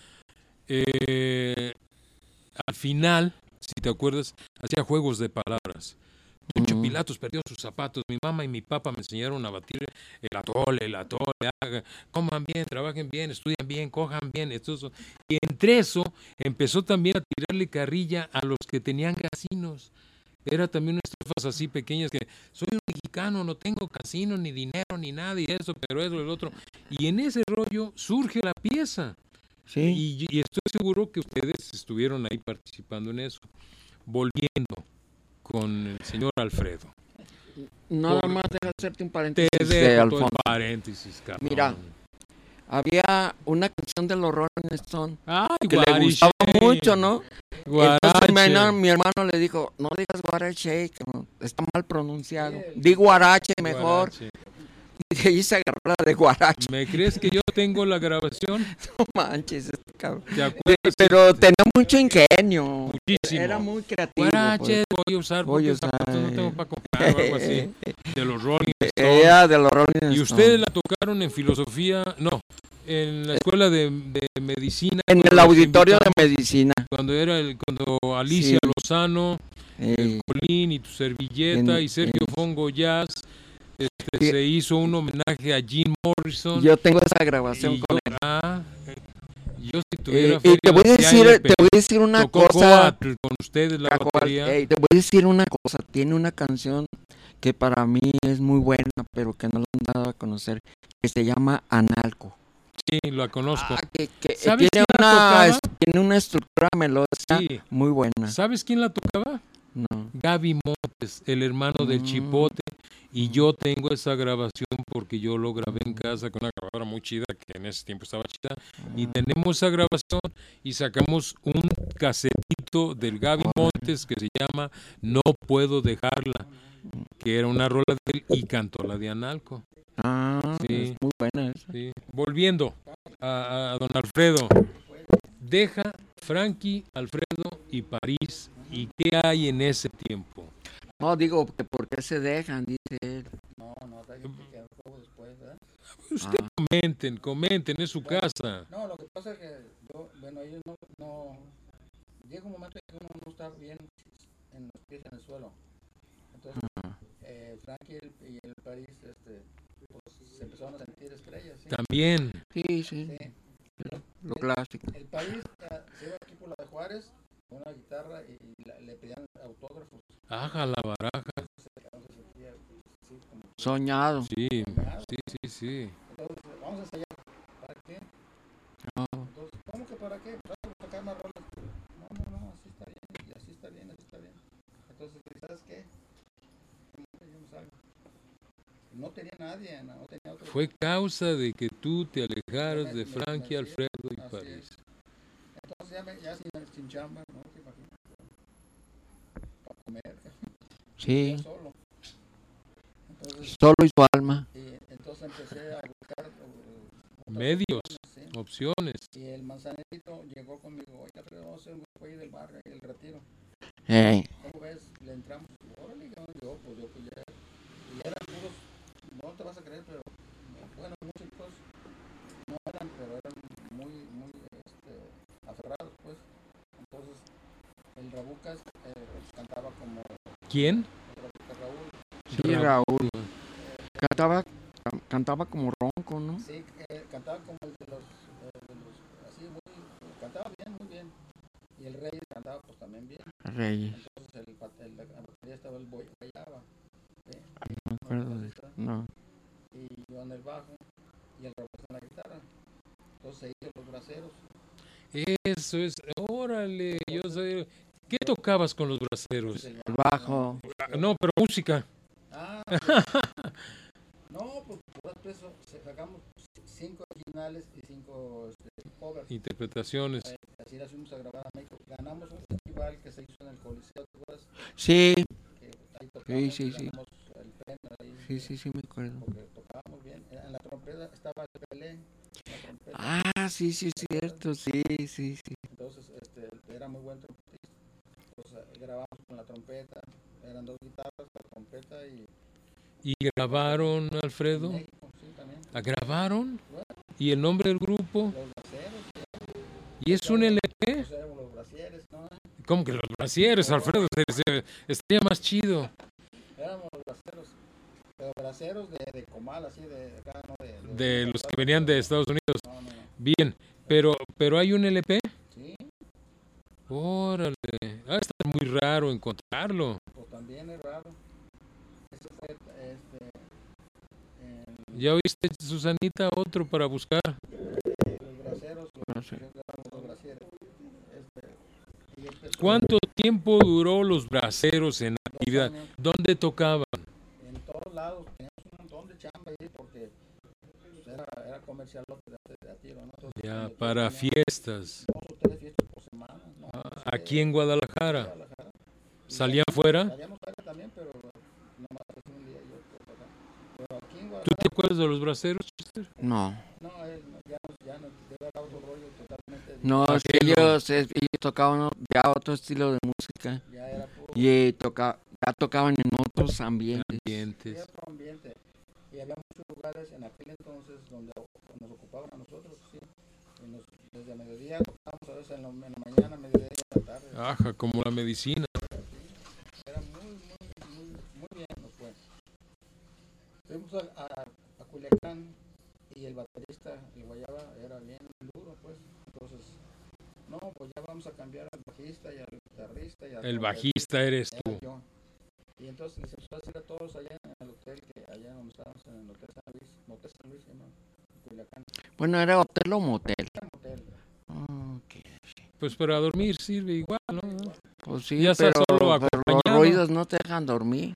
eh, al final, si te acuerdas, hacía juegos de palabras. Poncho uh-huh. Pilatos perdió sus zapatos, mi mamá y mi papá me enseñaron a batir el atole, el atole, hagan, coman bien, trabajen bien, estudian bien, cojan bien. Esto, y entre eso empezó también a tirarle carrilla a los que tenían casinos. Era también unas estrofas así pequeñas que soy un mexicano, no tengo casino, ni dinero, ni nada, y eso, pero eso, el otro. Y en ese rollo surge la pieza. Sí. Y, y estoy seguro que ustedes estuvieron ahí participando en eso. Volviendo con el señor Alfredo. Nada Por, más, deja hacerte un paréntesis. Te dejo de todo el paréntesis, cabrón. Mira, había una canción de los Rolling Stones Ay, que guariche. Le gustaba mucho, ¿no? Guarache. Entonces mi hermano, mi hermano le dijo, no digas guarache, está mal pronunciado. Di guarache mejor. Guarache. Y de ahí se agarró la de guarache. ¿Me crees que yo tengo la grabación? No manches, este cabrón. ¿Te de, pero tenía mucho ingenio. Muchísimo. Era muy creativo. Guarache, pues. voy a usar voy porque a usar. no tengo para comprar o algo así. De los Rolling Stones. Era de los Rolling Stones. Y ustedes la tocaron en filosofía, no, en la escuela de, de medicina. En el auditorio de medicina. Cuando era el, cuando Alicia sí. Lozano, eh, el Colín y tu servilleta en, y Sergio en, Fongo Jazz. Este, sí. Se hizo un homenaje a Jim Morrison. Yo tengo esa grabación y con yo, él. Ah, yo si tuviera eh, y te voy a decir, te voy a decir una cosa. Con ustedes la Cajoal, batería. Ey, te voy a decir una cosa. Tiene una canción que para mí es muy buena, pero que no la han dado a conocer, que se llama Analco. Sí, la conozco. Ah, que, que ¿Sabes tiene quién una, la tocaba? Tiene una estructura melódica sí. muy buena. ¿Sabes quién la tocaba? No. Gaby Montes, el hermano mm. del Chipote. Y yo tengo esa grabación porque yo lo grabé en casa con una grabadora muy chida que en ese tiempo estaba chida. Y tenemos esa grabación y sacamos un casetito del Gaby Montes que se llama No Puedo Dejarla, que era una rola de él y cantó la de Analco. Ah, Sí. es muy buena esa. Sí. Volviendo a, a don Alfredo, deja Frankie, Alfredo y París, ¿y qué hay en ese tiempo? No, digo, que ¿por qué se dejan? Dice él. No, no, está bien, que luego después, ¿verdad? Usted Ah. comenten, comenten, es su Bueno, casa. No, lo que pasa es que yo, bueno, ellos no, no, llega un momento en que uno no está bien en los pies en el suelo. Entonces, eh, Frankie y el, y el París, este, pues se empezaron a sentir estrellas, ¿sí? También. Sí, sí, Sí. lo clásico. El París eh, se iba aquí por la de Juárez con una guitarra y la- le pedían autógrafos. Aja la baraja. Se, se sentía, sí, como Soñado. Sí, soñado. sí, sí, sí. Entonces, vamos a ensayar. ¿Para qué? No. Entonces, ¿cómo que para qué? Vamos a sacar más rolas. No, no, no, así está bien, y así está bien, así está bien. Entonces, ¿sabes qué? Yo me salgo. No tenía nadie, no tenía otro. Fue causa de que tú te alejaras Me- de me- Frankie, me- Alfredo y así París. es. Entonces, ya, me, ya sin, sin chamba, ¿no? ¿Te imaginas? Para comer, Sí, yo solo. Entonces, solo y su alma. y, entonces empecé a buscar uh, otras Medios, opciones, ¿sí? opciones. Y el manzanero llegó conmigo, oiga, pero vamos a hacer un grupo ahí del barrio, ahí del Retiro. Eh, ¿Cómo ves? Le entramos. Órale, yo, yo, pues yo, pues ya. Y eran puros, no te vas a creer, pero bueno, músicos no eran, pero eran muy, muy este, aferrados, pues. Entonces, el Rabucas eh, cantaba como ¿Quién? el Rabucas Raúl. sí, Raúl. Cantaba, cantaba como ronco, ¿no? Sí, eh, cantaba como el de los, eh, de los, así, muy, cantaba bien, muy bien. Y el Rey cantaba pues también bien. Reyes. Entonces, el, bat- el, la batería estaba el Boy Guayaba. ¿Sí? No me acuerdo de eso. No. Y yo en el bajo y el Rabucas en la guitarra. Entonces se hizo los braceros. Eso es, órale, yo sé. ¿Qué tocabas con los braceros? El El bajo. Ah, no, pero música. Ah, no, pues por peso sacamos cinco originales y cinco este, covers. Interpretaciones. Eh, así las fuimos a grabar a México. Ganamos un festival que se hizo en el Coliseo, ¿te acuerdas? Sí, Que ahí tocamos, Sí, sí, y sí. ganamos el premio ahí, sí, sí, sí, me acuerdo. porque tocábamos bien. En la trompeta estaba el Pelé, en la trompeta. Ah, sí, sí, cierto, sí, sí, sí. Entonces, este, era muy buen trompetista. Entonces, eh, grabamos con la trompeta, eran dos guitarras, la trompeta y ¿Y grabaron, Alfredo? México, sí, también. ¿La grabaron? Bueno, ¿Y el nombre del grupo? los braceros, ¿Y es un L P? pues éramos los brasieres, ¿no? ¿Cómo que los brasieres, Alfredo? Se- se- Estaría más chido. Éramos los braceros. Pero braceros de, de comal, así, de acá, ¿no? De, De los que venían de Estados Unidos. No, no, no. Bien, pero, pero hay un L P. Sí, Órale. Ah, está muy raro encontrarlo. pues también es raro. Eso fue, este, en ¿Ya oíste, Susanita, otro para buscar? los braceros, los, Bracero. los brasieres. Este, y empezó ¿Cuánto tiempo duró los braceros en dos actividad? años ¿Dónde tocaban? en todos lados, teníamos un montón de chamba ahí porque pues, era, era comercial lo que de, de a tiro, ¿no? Entonces, Ya, cuando para teníamos fiestas. dos o tres fiestas por semana, ¿no? Ah, Entonces, aquí en Guadalajara. Guadalajara. Y ¿Salían fuera? Salíamos fuera también, pero nomás así un día y otro acá. Pero aquí en ¿Tú Guadalajara, te acuerdas de los braceros, Chester? No, no, él no, ya, no- ya no, debe haber otro rollo totalmente no, ¿A es qué que no? ellos, es- ellos tocaban ya otro estilo de música ya era puro y eh, toca, ya tocaban en otros ambientes. sí, Ambientes. otro ambiente. Y había muchos lugares en aquel entonces donde nos ocupaban a nosotros, sí. Y nos, desde mediodía tocábamos a veces en la, en la mañana, mediodía y en la tarde. Ajá, como la medicina. Era muy, muy, muy, muy bien, nos fue. Fuimos a, a, a Culiacán y el baterista, el Guayaba, era bien duro, pues. Entonces, no, pues ya vamos a cambiar al bajista y al guitarrista y al El trompetista. bajista eres Era tú. yo. Y entonces les empezó a decir a todos allá en el hotel, que allá donde estábamos, en el Hotel San Luis, Motel San Luis se llama, en Culiacán. Bueno, era hotel o motel. Era un hotel. Ok. Pues para dormir sirve igual, ¿no? Pues sí, Ya está pero, solo pero los acompañado. ruidos no te dejan dormir.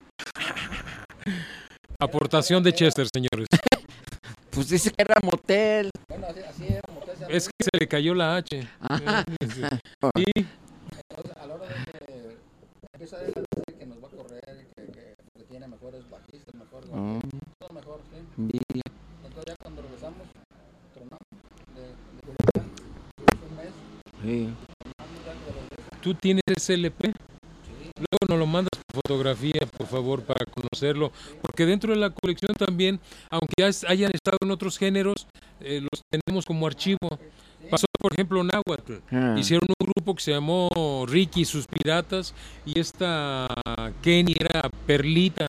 Aportación de Chester, señores. Pues dice que era motel. Bueno, así, así era Motel San Luis. Es que se le cayó la H. Ajá. Y Entonces, a la hora de que empieza él a decir que nos va a correr, que, que, que tiene mejores bajistas, mejores Ah, todo mejor, sí. envidia. Entonces ya cuando regresamos, tronamos de, de Culiacán, tuvimos un mes, Sí. tronamos ya de regreso. ¿Tú tienes ese L P? Sí, Luego nos lo mandas por fotografía, por favor, para conocerlo. Porque dentro de la colección también, aunque has- hayan estado en otros géneros, eh, los tenemos como archivo. Pasó, por ejemplo, Náhuatl. Ah, Hicieron un grupo que se llamó Ricky y sus Piratas, y esta Kenny era Perlita,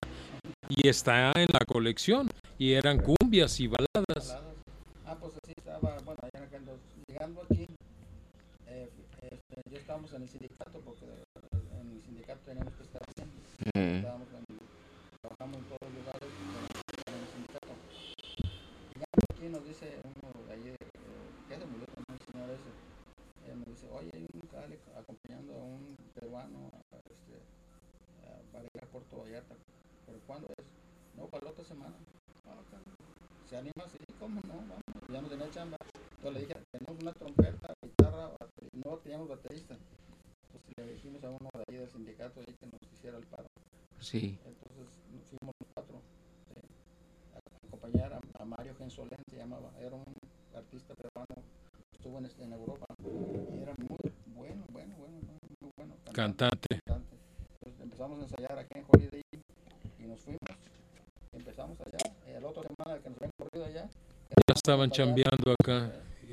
y está en la colección, y eran cumbias y baladas. baladas. Ah, pues así estaba, bueno, allá cuando llegando aquí, eh, este, ya estábamos en el sindicato, porque en el sindicato teníamos que estar haciendo. eh, Estábamos en, trabajamos en todos los lugares en el sindicato. Llegando aquí nos dice uno de ayer, eh, que se murió también el señor ese, él me dice, oye, hay un cale acompañando a un peruano a, este, a, para ir a Puerto Vallarta. ¿Pero cuándo es? No, para la otra semana. Ah, caray. ¿Se anima? Sí, ¿cómo no? Vamos. Ya no tenía chamba. Entonces le dije, tenemos una trompeta, guitarra, batería. No teníamos baterista. Entonces le dijimos a uno de ahí del sindicato ahí que nos hiciera el paro. sí. Entonces nos fuimos los cuatro, ¿sí? A acompañar a, a Mario Gensolén, se llamaba. Era un artista peruano, estuvo en, en Europa y era muy bueno, bueno, bueno, muy bueno. Cantante. cantante. Entonces empezamos a ensayar aquí en Holiday y nos fuimos. Empezamos allá. Y la otra semana que nos habían corrido allá, Ya estaban chambeando acá.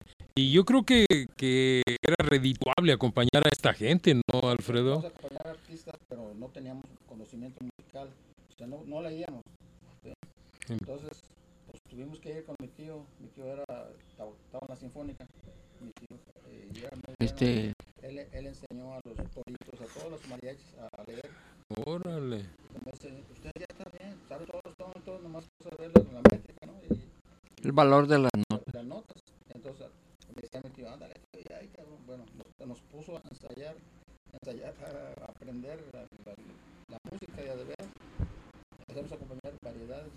Y yo creo que, que era redituable acompañar a esta gente, ¿no, Alfredo? Vamos a acompañar a artistas, pero no teníamos conocimiento musical, o sea, no, no leíamos, ¿sí? Entonces, pues tuvimos que ir con mi tío, mi tío era, estaba en la sinfónica, mi tío, eh, y era muy bueno. Este, Él, él enseñó a los toritos, a todos los mariachis a leer, Órale. y como dice, usted ya está bien, sabe todos los tonos, todo, nomás cosa ver la, la métrica, ¿no? Y el valor de las notas. las notas, entonces me decía mi tío, ándale, tío, ya, cabrón. Bueno, nos, nos puso a ensayar, ensayar para aprender la, la, la música ya de ver, empezamos a acompañar variedades,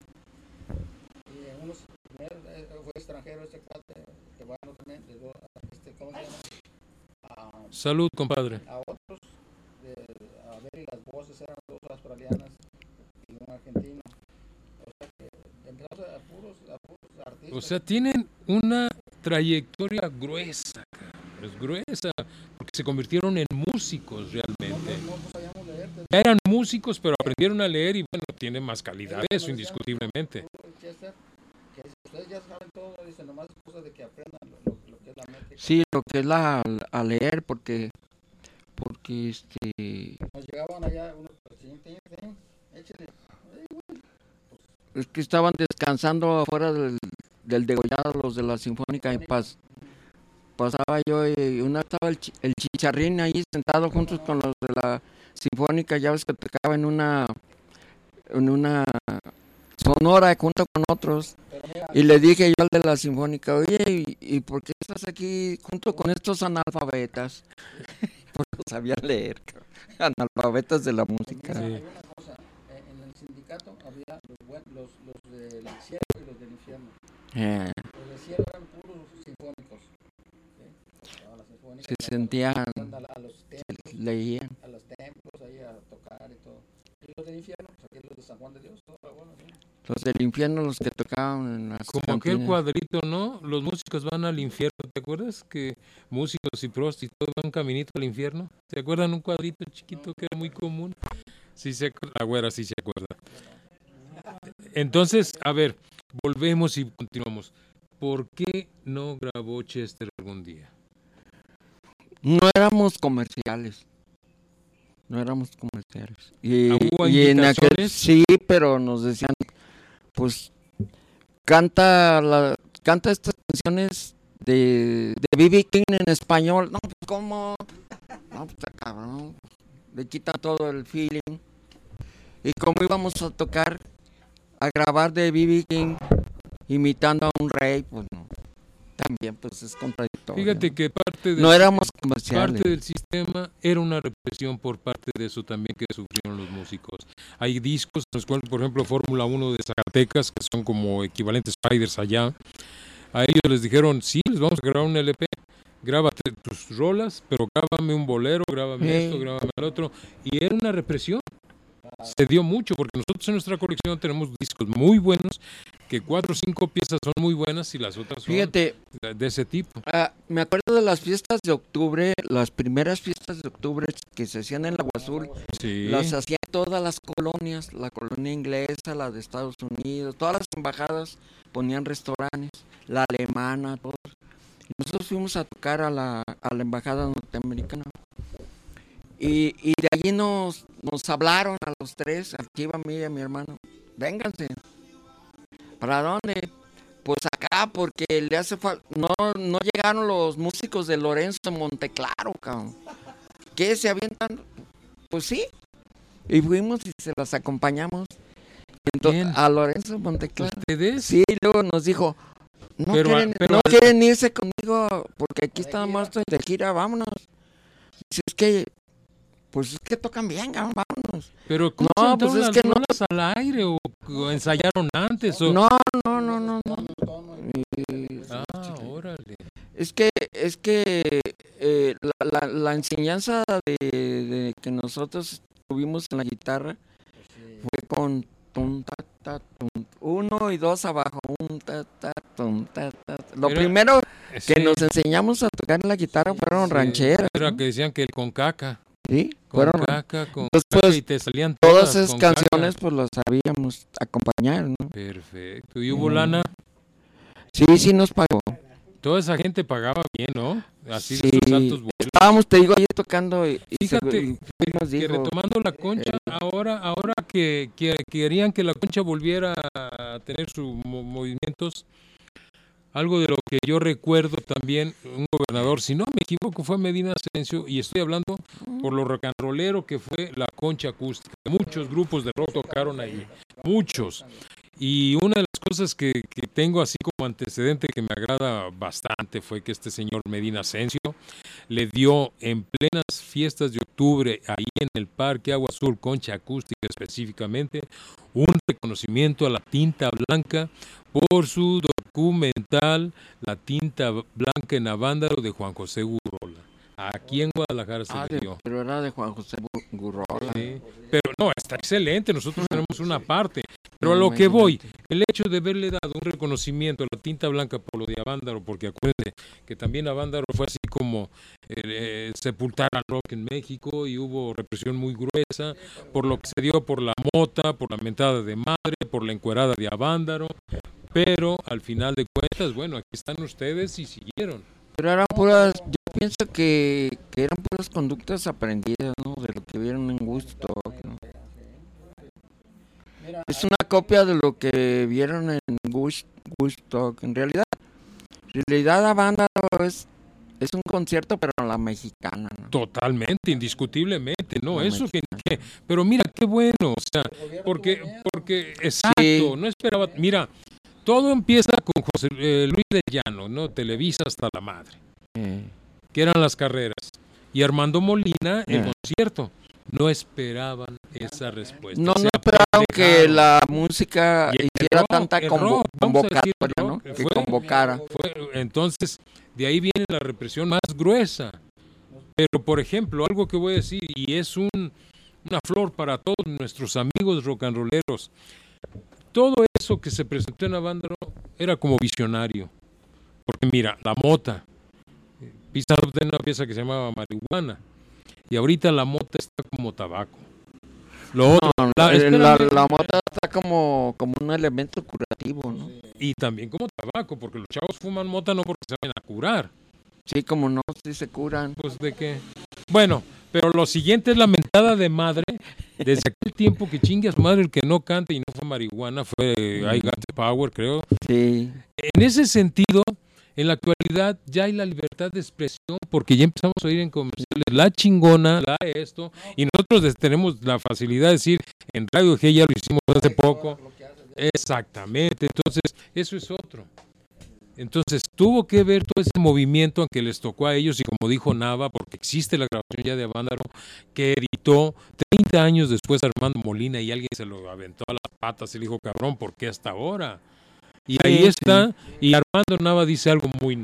y en unos primeros, eh, fue extranjero este cuate, peruano también, llegó a este, ¿cómo se llama? A, Salud, compadre. a otros, de, a ver, y las voces eran dos australianas y un argentino, o sea que empezamos a puros, a puros artistas. O sea, tienen una trayectoria gruesa, cabrón, es gruesa, porque se convirtieron en músicos no, realmente. no, no sabíamos leer, desde Ya eran músicos, pero aprendieron a leer y bueno, tiene más calidad Ellos eso, nos decían, indiscutiblemente. Chester, que ustedes ya saben todo, dice, nomás es cosa de que aprendan lo, lo, lo que es la métrica. Sí, lo que es la a leer, porque porque este Nos llegaban allá unos presidentes, ¿eh? Échenle. es que estaban descansando afuera del, del degollado los de la Sinfónica y pas, pasaba yo y una estaba el, chi- el chicharrín ahí sentado juntos con los de la Sinfónica, ya ves que tocaba en una en una sonora junto con otros. Pero mira, Y le dije yo al de la Sinfónica, oye, ¿y, y por qué estás aquí junto con estos analfabetas? Porque no sabía leer, cabrón. Analfabetas de la música. mira, Sí. hay una cosa, eh, en el sindicato había los, buen, los, los del cielo y los del infierno. Eh, Los del cielo eran puros sinfónicos. ¿Sí? Estaban las sinfónicas, se ya sentían, iban a, la- a los templos, leían. a los templos ahí a tocar y todo. Y los del infierno, pues aquí los de San Juan de Dios, todo era bueno, ¿sí? Los del infierno, los que tocaban en las Como aquel cantinas. cuadrito, ¿no? Los músicos van al infierno, ¿te acuerdas? Que músicos y prostitutos van caminito al infierno. ¿Se acuerdan un cuadrito chiquito que era muy común? Sí, se acu- la güera sí se acuerda. Entonces, a ver, volvemos y continuamos. ¿Por qué no grabó Chester algún día? No éramos comerciales. No éramos comerciales. Y, Ah, ¿hubo y en aquel, indicaciones? sí, pero nos decían, pues, canta la, canta estas canciones de de B B King en español. No, pues, ¿cómo? No, pues, está cabrón. Le quita todo el feeling. Y como íbamos a tocar, a grabar de B B King, imitando a un rey, pues no. También, pues, es contradictorio. Fíjate ¿no? que parte del, No éramos comerciales. parte del sistema era una represión por parte de eso también que sufrieron los músicos. Hay discos, en los cuales, por ejemplo, Fórmula uno de Zacatecas, que son como equivalentes Spiders allá, a ellos les dijeron, sí, les vamos a grabar un L P, grábate tus rolas, pero grábame un bolero, grábame Sí. esto, grábame el otro. Y era una represión. Se dio mucho, porque nosotros en nuestra colección tenemos discos muy buenos, que cuatro o cinco piezas son muy buenas y las otras son Fíjate, de, de ese tipo. ah, me acuerdo de las fiestas de octubre, las primeras fiestas de octubre que se hacían en Lago Azul, Sí. las hacían todas las colonias, la colonia inglesa, la de Estados Unidos, todas las embajadas ponían restaurantes, la alemana, todos. Nosotros fuimos a tocar a la, a la embajada norteamericana. Y, y de allí nos, nos hablaron a los tres, aquí iba a mí y a mi hermano, vénganse. ¿Para dónde? Pues acá, porque le hace falta. No, no llegaron los músicos de Lorenzo de Monteclaro, cabrón. ¿Qué se avientan? Pues sí. Y fuimos y se las acompañamos. Entonces, ¿Quién? a Lorenzo de Monteclaro. ¿Ustedes? Sí, y luego nos dijo, no, Pero, quieren, pero no al- quieren irse conmigo, porque aquí estamos de gira, vámonos. Dice, es que, pues es que tocan bien, cabrón, vámonos. Pero ¿cómo No, se pues aventaron es las que no- rolas al aire o, o ensayaron antes? O... No, no, no, no, no. Y- Ah, órale. Es que, es que eh, la, la, la enseñanza de, de que nosotros tuvimos en la guitarra fue con tum, ta, ta, tum, uno y dos abajo, un, ta, ta, tum, ta, ta. Lo Era- primero que Sí, nos enseñamos a tocar en la guitarra fueron sí, rancheras, Era ¿no? que decían que el con caca, Sí, con fueron caca, con Entonces, caca pues, y te salían todas todas esas con caca. canciones pues las sabíamos acompañar, ¿no? Perfecto. ¿Y hubo Mm. lana? Sí, sí nos pagó. Toda esa gente pagaba bien, ¿no? Así Sí, de esos altos vuelos. estábamos, te digo, ahí tocando y, y se- Fíjate y nos Que dijo, retomando la concha, ahora ahora que, que querían que la concha volviera a tener sus mo- movimientos, algo de lo que yo recuerdo también, un gobernador, si no me equivoco, fue Medina Ascencio, y estoy hablando por lo rock and rollero que fue la concha acústica. Muchos grupos de rock tocaron ahí, muchos. Y una de las cosas que, que tengo así como antecedente que me agrada bastante fue que este señor Medina Ascencio le dio en plenas fiestas de octubre, ahí en el Parque Agua Azul, Concha Acústica específicamente, un reconocimiento a la tinta blanca por su documental La tinta blanca en Avándaro de Juan José Gurrola. Aquí en Guadalajara se ah, le de- dio. pero era de Juan José Gu- Gurrola. Sí. Pero no, está excelente, nosotros tenemos una parte. Pero a No, lo que voy, imagínate. el hecho de haberle dado un reconocimiento a la tinta blanca por lo de Avándaro, porque acuérdense que también Avándaro fue así como eh, eh, sepultar al rock en México y hubo represión muy gruesa por lo que se dio por la mota, por la mentada de madre, por la encuerada de Avándaro, pero al final de cuentas, bueno, aquí están ustedes y siguieron. Pero eran puras, yo pienso que, que eran puras conductas aprendidas, ¿no? De lo que vieron en Woodstock, ¿no? Mira, Es una copia de lo que vieron en Wood- Woodstock. En realidad, en realidad Avándaro es, es un concierto, pero a la mexicana, ¿no? Totalmente, indiscutiblemente, no, La eso que, que- pero mira qué bueno, o sea, el gobierno porque, tuvo miedo. porque, exacto, Sí. no esperaba, mira, todo empieza con José eh, Luis de Llano, ¿no? Televisa hasta la madre, Eh, que eran las carreras, y Armando Molina, el Eh. concierto, no esperaban esa respuesta. no, se no esperaban que apendejaron. la música Y el hiciera rock, tanta el convo- rock, vamos a decir convocatoria, ¿no? rock, Que fue- convocara. Fue- entonces, de ahí viene la represión más gruesa. Pero, por ejemplo, algo que voy a decir, y es un, una flor para todos nuestros amigos rock and rolleros, todo eso que se presentó en Avándaro era como visionario. Porque mira, la mota, pista de una pieza que se llamaba marihuana, y ahorita la mota está como tabaco. Lo otro, No, la- eh, la, espérame. la mota está como, como un elemento curativo, ¿no? y también como tabaco, porque los chavos fuman mota no porque se vayan a curar. Sí, como no, sí se curan. Pues de qué. Bueno, pero lo siguiente es la mentada de madre. Desde aquel tiempo que chingue a su madre el que no cante y no fue marihuana, fue I Got the Power, creo. Sí. En ese sentido, en la actualidad ya hay la libertad de expresión porque ya empezamos a oír en comerciales la chingona, la esto, y nosotros des- tenemos la facilidad de decir en Radio G, ya lo hicimos hace poco. Exactamente, entonces eso es otro. Entonces tuvo que ver todo ese movimiento aunque les tocó a ellos y como dijo Nava, porque existe la grabación ya de Avándaro, que editó treinta años después Armando Molina y alguien se lo aventó a las patas y le dijo, cabrón, ¿por qué hasta ahora? Y ahí Sí, está, y Armando Nava dice algo muy neto.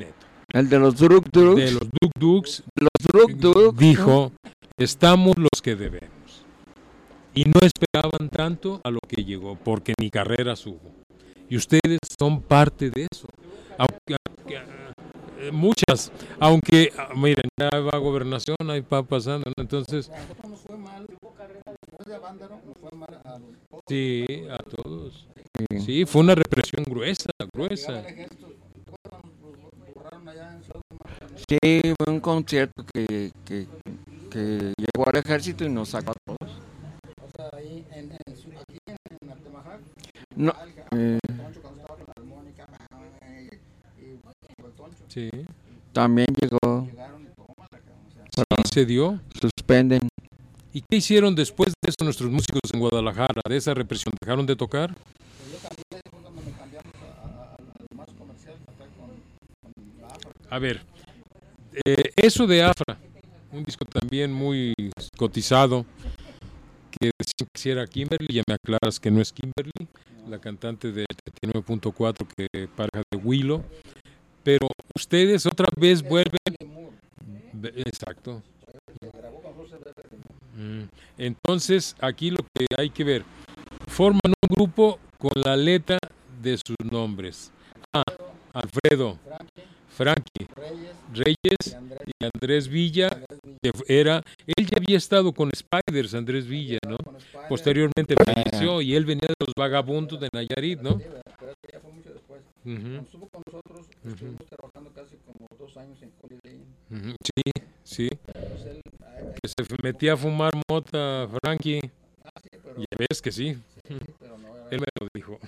El de los Druk Druks. de los Duk Duks, Los Druk Druks. dijo, estamos los que debemos. Y no esperaban tanto a lo que llegó, porque ni carreras hubo. Y ustedes son parte de eso. Aunque, eh, muchas, aunque, ah, miren, ya va Gobernación, ahí va pasando, ¿no? Entonces, A nosotros nos fue mal, después de Avándaro nos fue mal a los pocos. sí, a todos. Sí, fue una represión gruesa, Llegaba gruesa. el ejército, ¿recuerdan? Nos borraron allá en Ciudad de México. Sí, fue un concierto que, que, que llegó al ejército y nos sacó a todos. O sea, ahí en, en, su- aquí en, en Atemajac, No, al- eh, el Toncho cuando estaba con la armónica, y, y, y el Toncho, Sí, también llegó, llegaron y tómala, cabrón, o sea, sí, se dio. suspenden. ¿Y qué hicieron después de eso nuestros músicos en Guadalajara, de esa represión? ¿Dejaron de tocar? pues yo cambié, fue cuando me cambiamos a, a, a, al más comercial, acá con, con la Afro. A ver, eh, eso de Afra, un disco también muy cotizado, que si quisiera Kimberly, ya me aclaras que no es Kimberly, la cantante de treinta y nueve punto cuatro, que pareja de Willow, pero ustedes otra vez vuelven... Ve- Exacto. Se grabó con Russell Beber. Mm. Entonces, aquí lo que hay que ver, forman un grupo con la letra de sus nombres. Ah, Alfredo, Frankie, Frankie, Reyes y Reyes Andrés, y Andrés Villa, Andrés Villa. que fu- era, él ya había estado con Spiders, Andrés Villa, ¿no? Con Spider, Posteriormente falleció y él venía de los Vagabundos de Nayarit, ¿no? sí, ¿verdad? Pero eso ya fue mucho después. Ujú, Cuando estuvo con nosotros, estuvimos trabajando casi como dos años en Holiday Inn. ujú, sí, sí, Pues él, ahí- ahí- que se f- metía a fumar mota, Frankie, ah, sí, pero, ya ves que sí, sí, pero no era. él me lo dijo.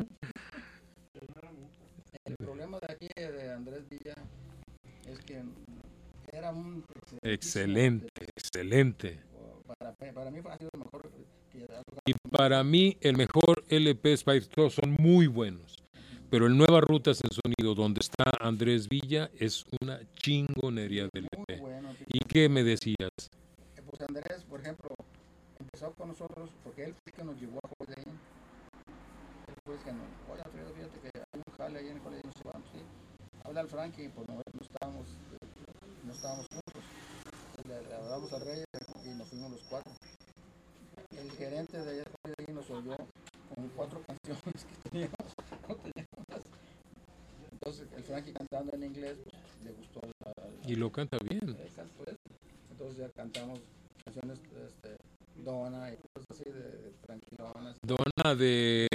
El problema de aquí de Andrés Villa es que era un Excelente, excelente. Para, para mí ha sido el mejor que ha tocado. Y para mí el mejor L P Spice, todos son muy buenos. Pero el Nuevas Rutas en Sonido, donde está Andrés Villa, es una chingonería del Muy L P. bueno. ¿Y qué me decías? Eh, Pues Andrés, por ejemplo, empezó con nosotros porque él fue el que nos llevó a Holiday Inn. Él fue el que nos, oye Alfredo, fíjate que hay un jale ahí en Holiday Inn, nos vamos, ¿sí? Habla al Frankie, pues no, no estábamos, no estábamos juntos. Le, le hablamos al Rey y nos fuimos los cuatro. El gerente de allá de Holiday Inn nos oyó con cuatro canciones que teníamos, no teníamos más. Entonces el Frankie cantando en inglés, pues, le gustó la, la, Y lo canta bien. el canto ese. Entonces ya cantamos canciones este, Donna y cosas así de, de tranquilonas. Dona de,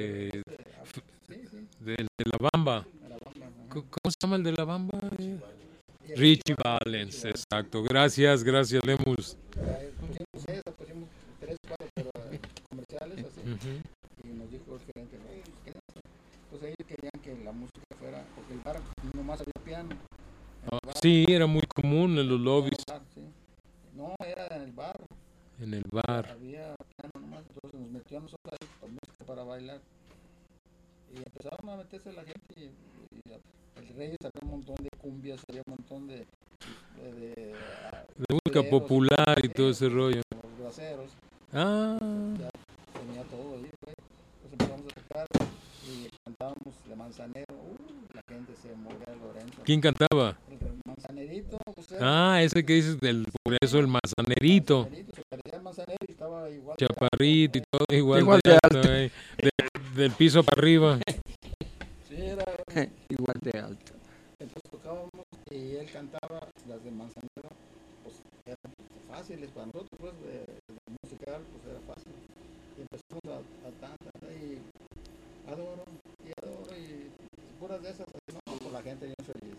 Sí, sí, de, de La Bamba. a la bamba. Ajá. ¿Cómo cómo se llama el de La Bamba? Y el Richie Valens, exacto. Gracias, gracias, Lemus. eh, pusimos esa, pusimos tres, cuatro, pero eh, comerciales así. Ujú. Y nos dijo el gerente, no, pues, ¿qué es? Entonces ellos querían que la música fuera, porque el bar nomás había piano. En Ah, el bar, sí, era muy común en los en lobbies, el bar, sí. No, era en el bar, en el bar. había piano nomás, entonces nos metió a nosotros ahí con música para bailar. Y empezaron a meterse la gente y, y el Reyes había un montón de cumbias, había un montón de, de, de, De música boleros, popular y sí, todo ese rollo. los braceros, Ah, tenía todo ahí, pues. Entonces empezamos a tocar y cantábamos de Manzanero, uh, la gente se moría de Lorenzo. ¿quién cantaba? El Manzanerito, pues era Ah, ese que dices del, por eso el manzanerito. Manzanero, se parecía al Manzanero y estaba igual. Chaparrito y todo igual, Igual de de alto, eh, de- del piso para arriba. Sí, era. Igual de alto. Entonces tocábamos y él cantaba las de Manzanero, pues eran fáciles para nosotros, pues de, de musical, pues era fácil. Y empezamos a, a cantar y adoro, y adoro, y puras de esas, así, ¿no? Por la gente bien feliz.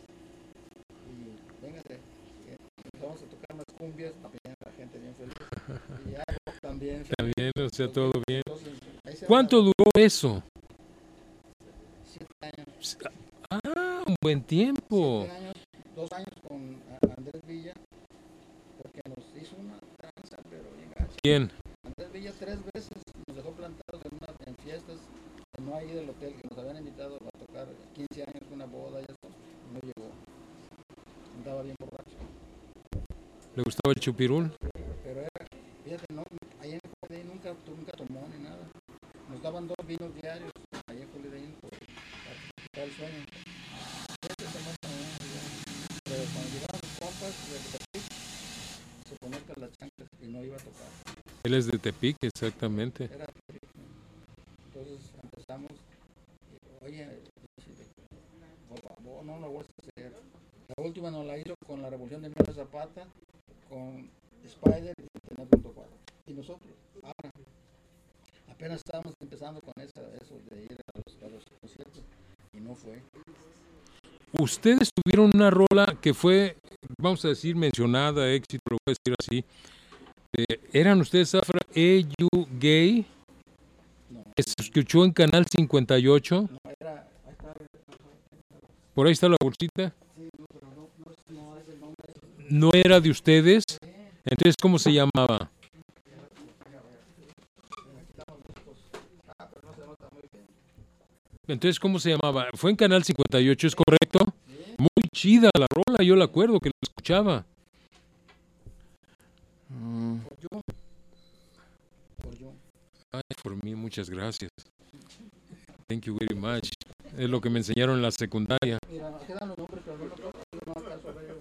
Y véngase, y empezamos a tocar más cumbias, también la gente bien feliz. Y ya rock también. También, o sea, todo bien. Entonces, ahí se ¿Cuánto van duró eso? siete años. Ah, un buen tiempo. Siete años, dos años con a- Andrés Villa, porque nos hizo una tranza, pero bien gacha. ¿Quién? Andrés Villa tres veces nos dejó plantados en, una, en fiestas que no hay del hotel, que nos habían invitado a tocar quince años, una boda y eso, no llegó. Andaba bien borracho. ¿Le gustaba el chupirul? Pero era, fíjate, no, ahí en Holiday Inn nunca, nunca tomó ni nada. Nos daban dos vinos diarios ahí en Holiday Inn por, para quitar el sueño. Este se muestra, ¿no? no iba a tocar. Él es de Tepic, exactamente. Era entonces empezamos, oye, por favor, no lo vuelvas a hacer. La última nos la hizo con la Revolución de Emilio Zapata, con Spider y Internet punto cuatro. Y nosotros, ahora, apenas estábamos empezando con esa, eso de ir a los, a los conciertos, y no fue. Ustedes tuvieron una rola que fue, vamos a decir, mencionada, éxito, lo voy a decir así. Eh, ¿Eran ustedes Zafra E You Gay? No. Que se escuchó en Canal cincuenta y ocho. No, era, ahí está, Por ahí está la bolsita. sí, no, pero no, no, es- no es el nombre. ¿No era de ustedes? Entonces, ¿cómo se llamaba? Entonces, ¿cómo se llamaba? Fue en Canal cincuenta y ocho, ¿es correcto? Muy chida la rola, yo la acuerdo que la escuchaba. Mm, Por yo. Por yo. Ay, por mí, muchas gracias. Thank you very much. Es lo que me enseñaron en la secundaria. Mira, quedan los nombres, pero no, no, no alcanzo a ver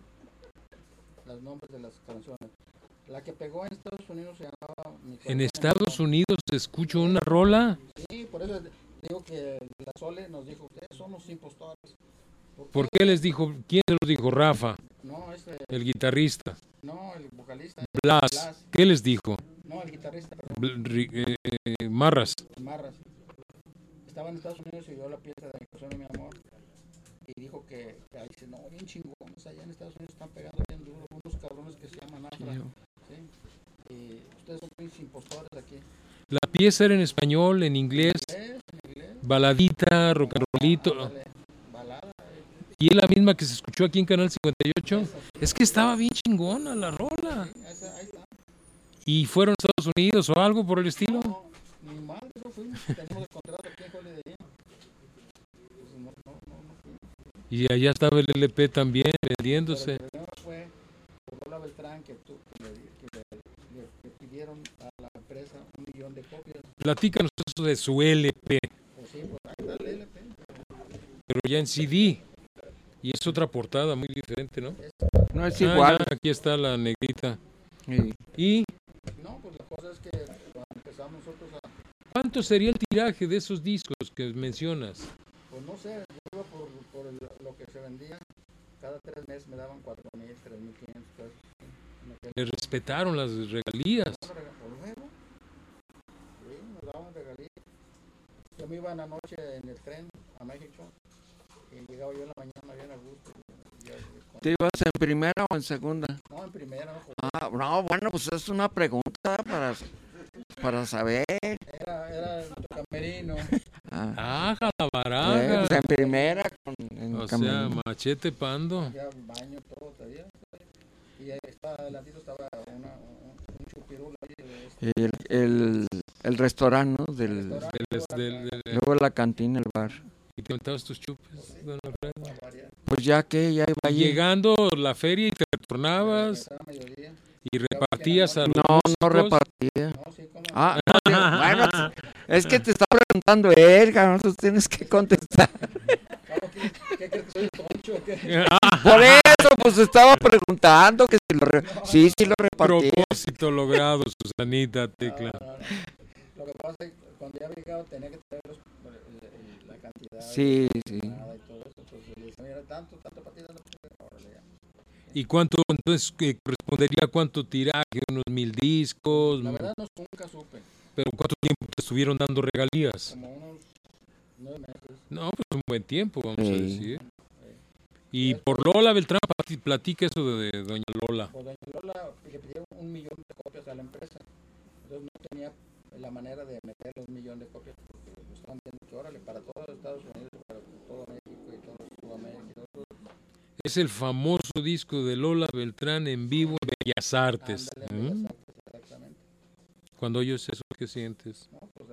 los nombres de las canciones. La que pegó en Estados Unidos se llamaba... Mi En corazón Estados es Unidos escucho una rola. mejor. Sí, por eso digo que la Sole nos dijo, ustedes son los impostores. ¿Por qué les dijo? ¿Quién se los dijo? Rafa, No, este, el guitarrista. no, el vocalista. Blas, Blas. ¿qué les dijo? No, el guitarrista, perdón, Bl- ri- eh, eh, Marras. Marras. Estaba en Estados Unidos y vio la pieza de Mi corazón y mi amor. Y dijo que, que ahí dice, no, bien chingones, allá en Estados Unidos están pegando bien duro, unos cabrones que se llaman Afra. ¿Sí? Y ustedes son mis impostores aquí. La pieza era en español, en inglés, ¿Inglés? ¿En inglés? baladita, rock and rollito. Ándale, balada. eh, Y es la misma que se escuchó aquí en Canal cincuenta y ocho. Es que estaba bien chingona la rola. Esa, ahí está. ¿Y fueron a Estados Unidos o algo por el estilo? No, ni madre, no fuimos. Tenemos el contrato aquí en Holiday Inn. Pues no, no, no, no fuimos. Y allá estaba el L P también vendiéndose. Pero el problema fue por Lola Beltrán que, tú, que, le, que le, le- le pidieron a la empresa un millón de copias. Platícanos eso de su L P, Pues sí, pues ahí está el L P. pero ya en C D. Y es otra portada muy diferente, ¿no? no es Ah, igual. ya, aquí está la negrita. Sí. ¿Y No, pues la cosa es que cuando empezamos nosotros a, cuánto sería el tiraje de esos discos que mencionas? pues no sé, yo iba por, por el- lo que se vendía, cada tres meses me daban cuatro mil, tres mil quinientos pesos. En aquel- Le respetaron las regalías. Por luego, sí, nos daban regalías. Yo me iba en la noche en el tren a México y llegaba yo en la mañana bien a gusto. y- y- y- ¿Te ibas en primera o en segunda? No, en primera, no, Ah, no, bueno, pues es una pregunta para, para saber. era, era en tu camerino. Ah, ¡Ajá, la eh, baraja! pues en primera. Con, en O sea, camerino. machete pando. Ya baño, todo, todavía. Y ahí está, adelantito estaba una, un, un chupirul ahí. Este, el, el, el restaurante, ¿no? Del, restaurante, Del- luego del- la- del- luego la cantina, el bar. ¿Y te aventabas tus chupes, don Alfredo? varias, Pues ya que ya iba allí. Llegando la feria y te retornabas estaba a mediodía. y repartías a los No, no músicos. repartía. No, sí, como Ah, no, digo, bueno, es que te está preguntando él, cabrón, tú tienes que contestar. ¿qué, qué crees que soy toncho o qué? Por eso, pues estaba preguntando que si lo re- sí, sí lo repartía. Propósito logrado, Susanita Tecla. No, no, no. Lo que pasa es que cuando ya llegaba tenía que traer los, el- el- la cantidad. Sí, sí. nada y todo eso. Entonces le decía, mira, tanto, tanto para ti, tanto para ti. Órale, ya. ¿Y cuánto, entonces, qué correspondería a cuánto tiraje? ¿Unos mil discos? La verdad no, nunca supe. ¿Pero cuánto tiempo te estuvieron dando regalías? Como unos nueve meses. No, pues un buen tiempo, vamos a Sí. decir. Y por Lola Beltrán, plati- platica eso de, de doña Lola. Pues doña Lola le pidieron un millón de copias a la empresa. Entonces no tenía la manera de meterle un millón de copias porque lo estaban viendo que órale, para todos los Estados Unidos, para todo México y todo Sudamérica y todo. Es el famoso disco de Lola Beltrán en vivo en Bellas Artes. Ándale, ¿Mm? Bellas Artes, exactamente. Cuando oyes eso, ¿qué sientes? No, pues,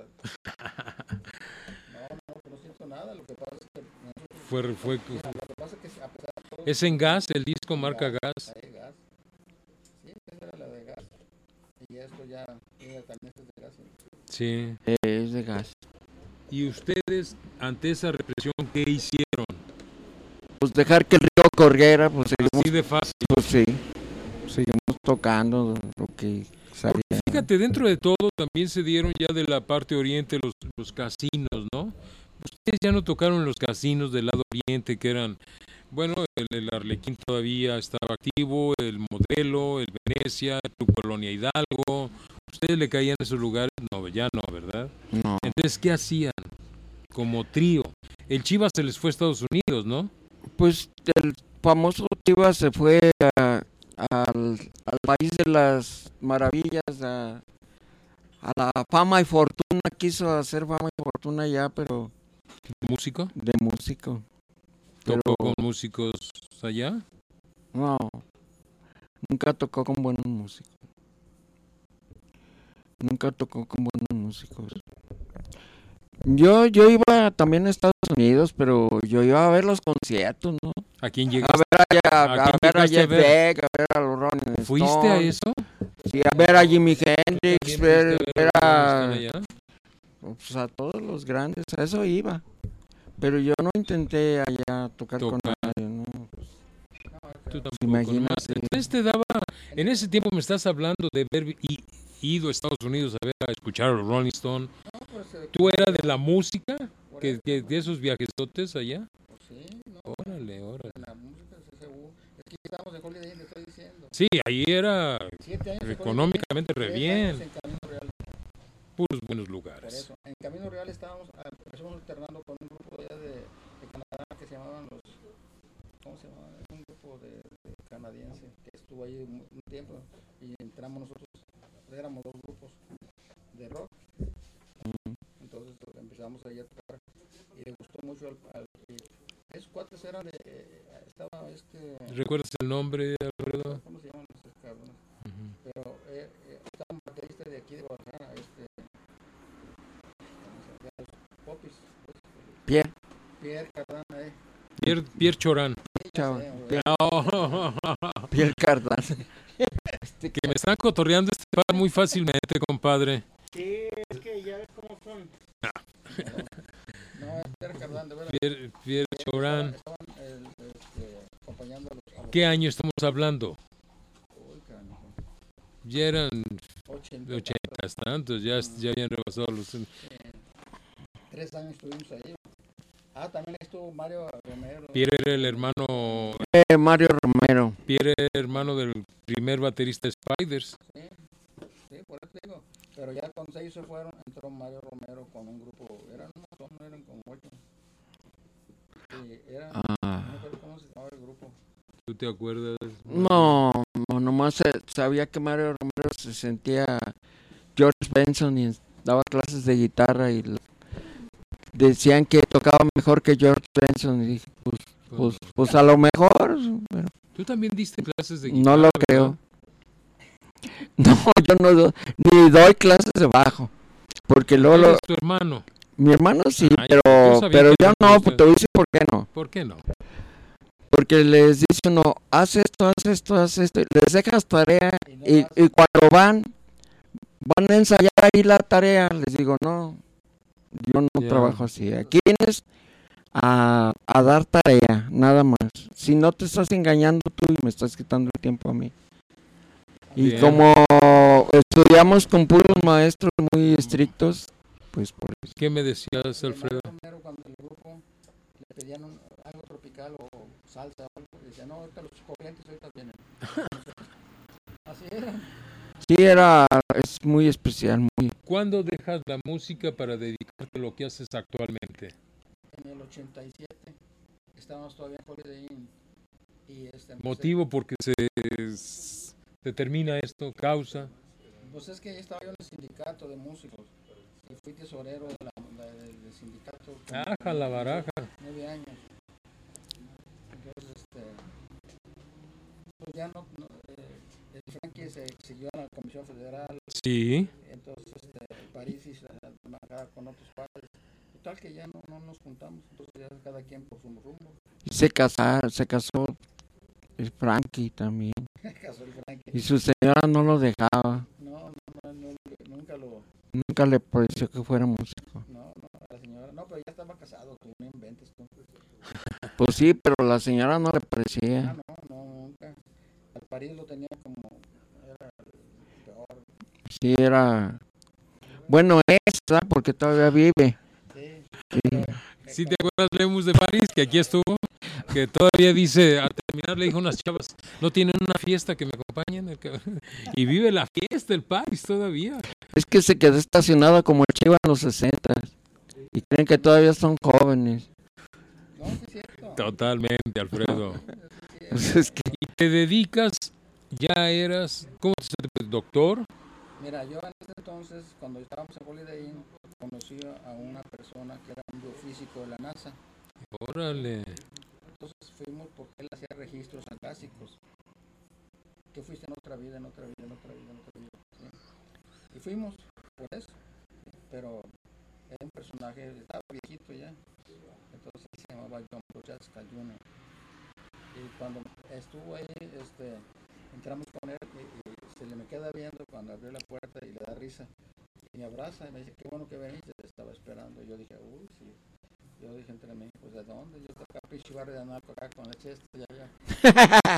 no, no, pues no siento nada. Lo que pasa es que nosotros, Fue, fue, mira, lo que pasa es que a pesar de todo, es en gas, el disco marca gas. hay gas. Sí, esa era la de gas. Y esto ya, mira, también es de gas. Sí. Es de gas. ¿Y ustedes, ante esa represión, qué hicieron? Pues dejar que el río corriera, pues seguimos, Así de fácil. pues sí, seguimos tocando lo que salía. Fíjate, dentro de todo también se dieron ya de la parte oriente los, los casinos, ¿no? Ustedes ya no tocaron los casinos del lado oriente, que eran, bueno, el, el Arlequín todavía estaba activo, el Modelo, el Venecia, tu Colonia Hidalgo. ¿Ustedes le caían a esos lugares? No, ya no, ¿verdad? No. Entonces, ¿qué hacían como trío? El Chivas se les fue a Estados Unidos, ¿no? Pues el famoso Chivas se fue a, al, al país de las maravillas, a, a la fama y fortuna, quiso hacer fama y fortuna allá, pero ¿Músico? de músico. ¿Tocó Pero con músicos allá? no, nunca tocó con buenos músicos. Nunca tocó con buenos músicos. Yo, yo iba también a Estados Unidos, pero yo iba a ver los conciertos, ¿no? ¿A quién A llegaste? ver allá, ¿A a, quién ver a llegaste a Jeff ver? Beck, a ver a los Rolling ¿Fuiste a Stones, eso? sí, a ver a Jimi Hendrix, ¿También ver, fuiste ver a a, Rolling Stone allá? pues, a todos los grandes, a eso iba. Pero yo no intenté allá tocar con Tocar. nadie, ¿no? Tú tampoco, Imagínate. nomás. Entonces te daba, en ese tiempo me estás hablando de haber i- ido a Estados Unidos a ver, a escuchar a los Rolling Stone. No, pues, eh, ¿Tú eras de la música? por Que, eso, que de esos viajesotes allá. pues sí, no, Órale, órale. la música es seguro. Es que estamos de Holiday Inn, te estoy diciendo. Sí, ahí era Siete años de Holiday Inn, económicamente re tres bien. años en Camino Real. Puros buenos Por lugares. eso, en Camino Real estábamos, ah, empezamos alternando con un grupo allá de, de Canadá que se llamaban los, ¿cómo se llamaban? Un grupo de, de canadiense que estuvo ahí un, un tiempo y entramos nosotros, éramos dos grupos de rock, entonces empezamos ahí a tocar y le gustó mucho al, al y esos cuates eran de, eh, estaba este, ¿Recuerdas el nombre, Alfredo? ¿cómo se llaman estos cabrones? Ujú. Pero eh, eh, estaba un baterista de aquí de Guadalajara, este, ¿cómo se llama? De los Popis, pues, Pierre, Pierre Cardin, eh. Pierre, Pierre Chorán. Sí, ya chao, sé, güey. Pierre, Oh, Pierre Cardin. que me están cotorreando este par muy fácilmente, compadre. Sí, es que ya ves cómo son. No, es Pierre Cardin, de verdad. Pierre, Pierre Chorán. Estaban el, este, acompañando a los, a los ¿Qué año estamos hablando? Uy, carajo, Ya eran ochenta, de ochentas tantos, ya, ya habían rebasado los... eh, tres años estuvimos ahí. Ah, también estuvo Mario Romero. Pierre era el hermano, Eh, Mario Romero. Pierre era el hermano del primer baterista de Spiders. Sí, sí, por eso te digo. Pero ya cuando ellos se fueron, entró Mario Romero con un grupo. Eran un montón, eran como ocho. Sí, eran, no me Ah, acuerdo cómo se llamaba el grupo. ¿Tú te acuerdas? no, no, nomás se- sabía que Mario Romero se sentía George Benson y daba clases de guitarra y l- decían que tocaba mejor que George Benson y dije, pues, pues, pues a lo mejor, pero Tú también diste clases de no guitarra, lo ¿verdad? creo. No, yo no do- ni doy clases de bajo, porque luego Él lo- es tu hermano. mi hermano sí, Ah, yo pero, sabía pero que yo no no, podías- pues te voy a decir por qué no. ¿Por qué no? Porque les dice uno, haz esto, haz esto, haz esto, y les dejas tarea Y no y, vas. y cuando van, van a ensayar ahí la tarea, les digo, no, yo no Ya. trabajo así, aquí vienes a, a dar tarea, nada más. Si no te estás engañando tú y me estás quitando el tiempo a mí. Y Bien. como estudiamos con puros maestros muy estrictos, pues por eso. ¿Qué me decías, Y Mario Alfredo? Romero, cuando el grupo le pedían un- algo tropical o salsa o algo, y decía, no, ahorita los corrientes ahorita vienen. Así era. Sí, era, es muy especial, muy... ¿Cuándo dejas la música para dedicarte a lo que haces actualmente? En el ochenta y siete estábamos todavía en Holiday Inn. Y este, empecé- ¿Motivo porque se, se termina esto? ¿Causa? Pues es que ya estaba yo en el sindicato de músicos. Y fui tesorero de la, la- del sindicato. como Aja la baraja. Nueve años. Entonces, este. Pues ya no. no, eh, el Frankie se siguió a la Comisión Federal. Sí. Entonces, este, París hizo la embajada con otros padres. Total que ya no, no nos juntamos. Entonces, ya cada quien por su rumbo. Se casaron, se casó el Frankie también. Casó el Frankie. Y su señora no lo dejaba. No, no, no, no, nunca lo. Nunca le pareció que fuera músico. No, no, a la señora. No, pero ya estaba casado. Tú no inventes tú. Pues sí, pero la señora no le Ah, parecía. no, no, nunca. Al París lo tenía como. Era el Sí, era... Bueno, es, ¿verdad? Porque todavía vive. Sí, Sí. ¿Sí te acuerdas, Lemus de París, que aquí estuvo? Que todavía dice, al terminar le dijo a unas chavas, no tienen una fiesta que me acompañen. El cabrón. Y vive la fiesta, el París todavía. Es que se quedó estacionado como el Chiva en los sesentas. Y creen que todavía son jóvenes. no, sí es cierto. Totalmente, Alfredo. Pues es que ¿Y te dedicas, ya eras, cómo te llamas, doctor? Mira, yo en ese entonces, cuando estábamos en Holiday Inn, conocí a una persona que era un biofísico de la NASA. Órale. Entonces fuimos porque él hacía registros acásicos. Que fuiste en otra vida, en otra vida, en otra vida, en otra vida. ¿sí? Y fuimos por eso. ¿sí? Pero era un personaje, estaba viejito ya. Entonces se llamaba John Prochaska junior Y cuando estuvo ahí, este, entramos con él y, y se le me queda viendo cuando abrió la puerta y le da risa. Y me abraza y me dice, qué bueno que veniste, te estaba esperando. Y yo dije, uy, sí. Yo dije entre mí, pues ¿de dónde? Yo estaba acá, pinche barrio de Anaco, acá con la chesta, ya, ya.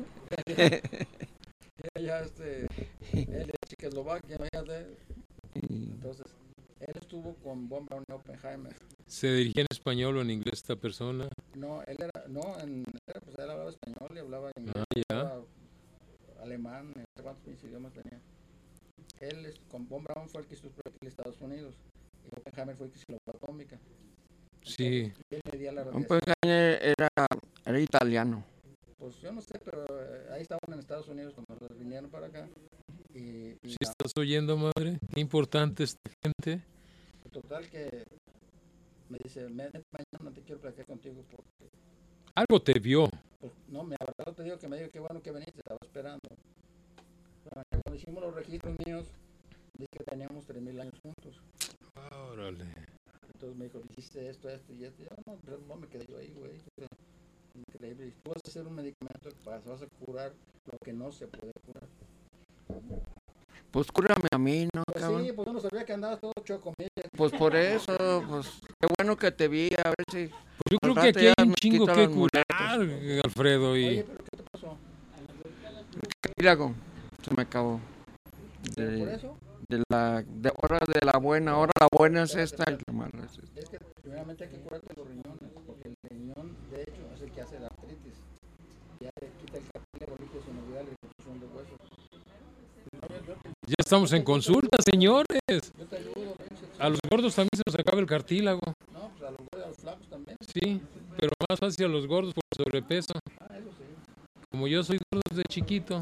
ya, ya, este, él es Checoslovaquia, imagínate. Entonces, él estuvo con Von Braun y Oppenheimer. ¿Se dirigía en español o en inglés esta persona? No, él era, no, en, era, pues él hablaba español y hablaba inglés, Ah, ya. hablaba alemán, no sé cuántos pinches idiomas tenía. Él, es- con Von Braun fue el que estuvo aquí en Estados Unidos y Oppenheimer fue el que hizo la bomba atómica. Sí. Y él medía la radiación. Oppenheimer era, era italiano. Pues yo no sé, pero eh, ahí estaban en Estados Unidos cuando los vinieron para acá. Y, y ¿Sí estás oyendo, madre? Qué importante esta gente. la- total que me dice, "Me- mañana te quiero platicar contigo porque, Algo te vio. pues, no, me abrazó, te digo que me dijo, qué bueno que viniste, estaba esperando. Bueno, cuando hicimos los registros míos, vi que teníamos tres mil años juntos. Órale. Entonces me dijo, hiciste esto, esto y esto. Y yo, no, pero no me quedé yo ahí, güey. Increíble. Y tú vas a hacer un medicamento que vas vas a curar lo que no se puede curar. Pues cúrame a mí, ¿no, Pues cabrón? sí, pues yo no sabía que andabas todo chocomil. Pues por eso, pues qué bueno que te vi, a ver si... Pues yo Al creo que rato aquí ya hay un me chingo quito que las curar, Alfredo. Oye, Y pero ¿qué te pasó? Cartílago, se me acabó. ¿Pero por De, eso? de la de ahora de la buena, ahora la buena es esta y la mala es esta. Es que primeramente hay que curarte los riñones, porque el riñón, de hecho, es el que hace la artritis. Ya te quita el cartílago líquido sinovial y la reducción de huesos. No, yo, yo te, ya estamos en consulta, señores. yo te ayudo, Vince. A los gordos también se nos acaba el cartílago. No, pues a los, a los flacos también. Sí, pero más fácil a los gordos por sobrepeso. Ah, eso sí. Como yo soy gordo desde chiquito.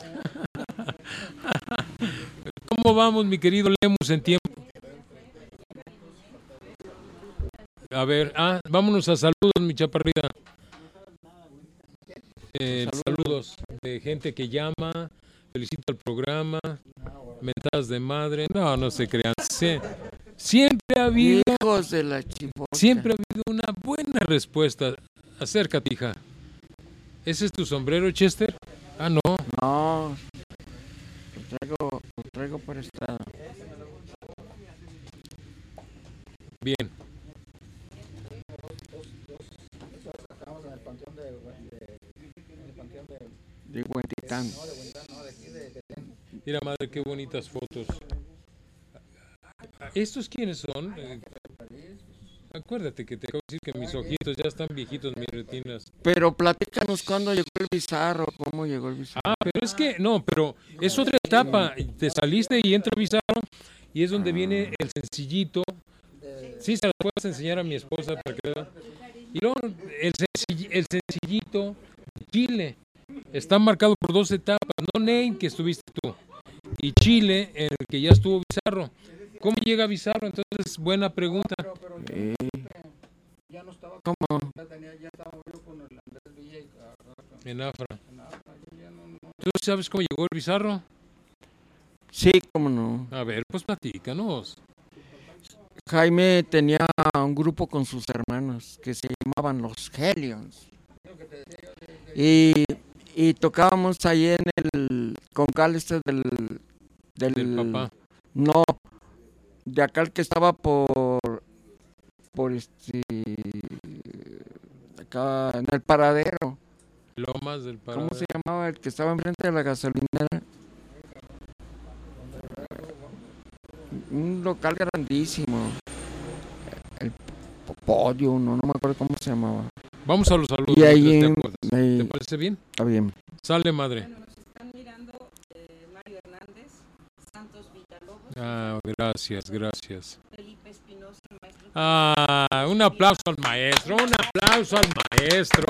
¿Cómo vamos, mi querido Lemus, en tiempo? A ver, ah, vámonos a saludos, mi chaparrita. Eh, saludos de gente que llama, felicita el programa, mentadas de madre. No, no se crean. Sie- siempre ha habido, Hijos de la chipoca. siempre ha habido una buena respuesta. Acércate, hija. ¿Ese es tu sombrero, Chester? Ah, no. No, lo traigo, lo traigo prestado. Bien. Nosotros acabamos en el panteón de, de, en el panteón de, De Huentitán. no, de Huentán, no, de aquí, de, de Mira, madre, qué bonitas fotos. ¿Estos quiénes son? Eh, acuérdate que te acabo de decir que mis ojitos ya están viejitos, mis retinas. Pero platícanos cuándo llegó el bizarro, cómo llegó el bizarro. Ah, pero es que, no, pero es otra etapa. Te saliste y entra Bizarro y es donde viene el sencillito. Sí, se lo puedes enseñar a mi esposa para que vea. Y luego el, sencilli- el sencillito Chile está marcado por dos etapas. No Name, que estuviste tú, y Chile, en el que ya estuvo Bizarro. ¿Cómo llega Bizarro? Entonces, buena pregunta. pero, pero yo Eh, ya no estaba, ¿Cómo? ya tenía, ya estaba yo con el Andrés Villa y ah, ah, En Afra. nada, yo ya no, no. ¿Tú sabes cómo llegó el Bizarro? Sí, cómo no. A ver, pues platícanos. Jaime tenía un grupo con sus hermanos que se llamaban los Hellions. Y, y tocábamos ahí en el concal este del, del, Del papá. No, de acá el que estaba por, por este, acá en el paradero. Lomas del ¿Cómo Paradero. se llamaba el que estaba enfrente de la gasolinera? local grandísimo. El podio, no, no me acuerdo cómo se llamaba. Vamos a los saludos. Y ahí ¿te, en- acuerdas? ahí- ¿Te parece bien? Está bien. Sale, madre. Bueno, nos están mirando eh, Mario Hernández, Santos Villalobos, Ah, gracias, gracias. Felipe Espinosa, el maestro. Ah, un aplauso al maestro, un aplauso al maestro.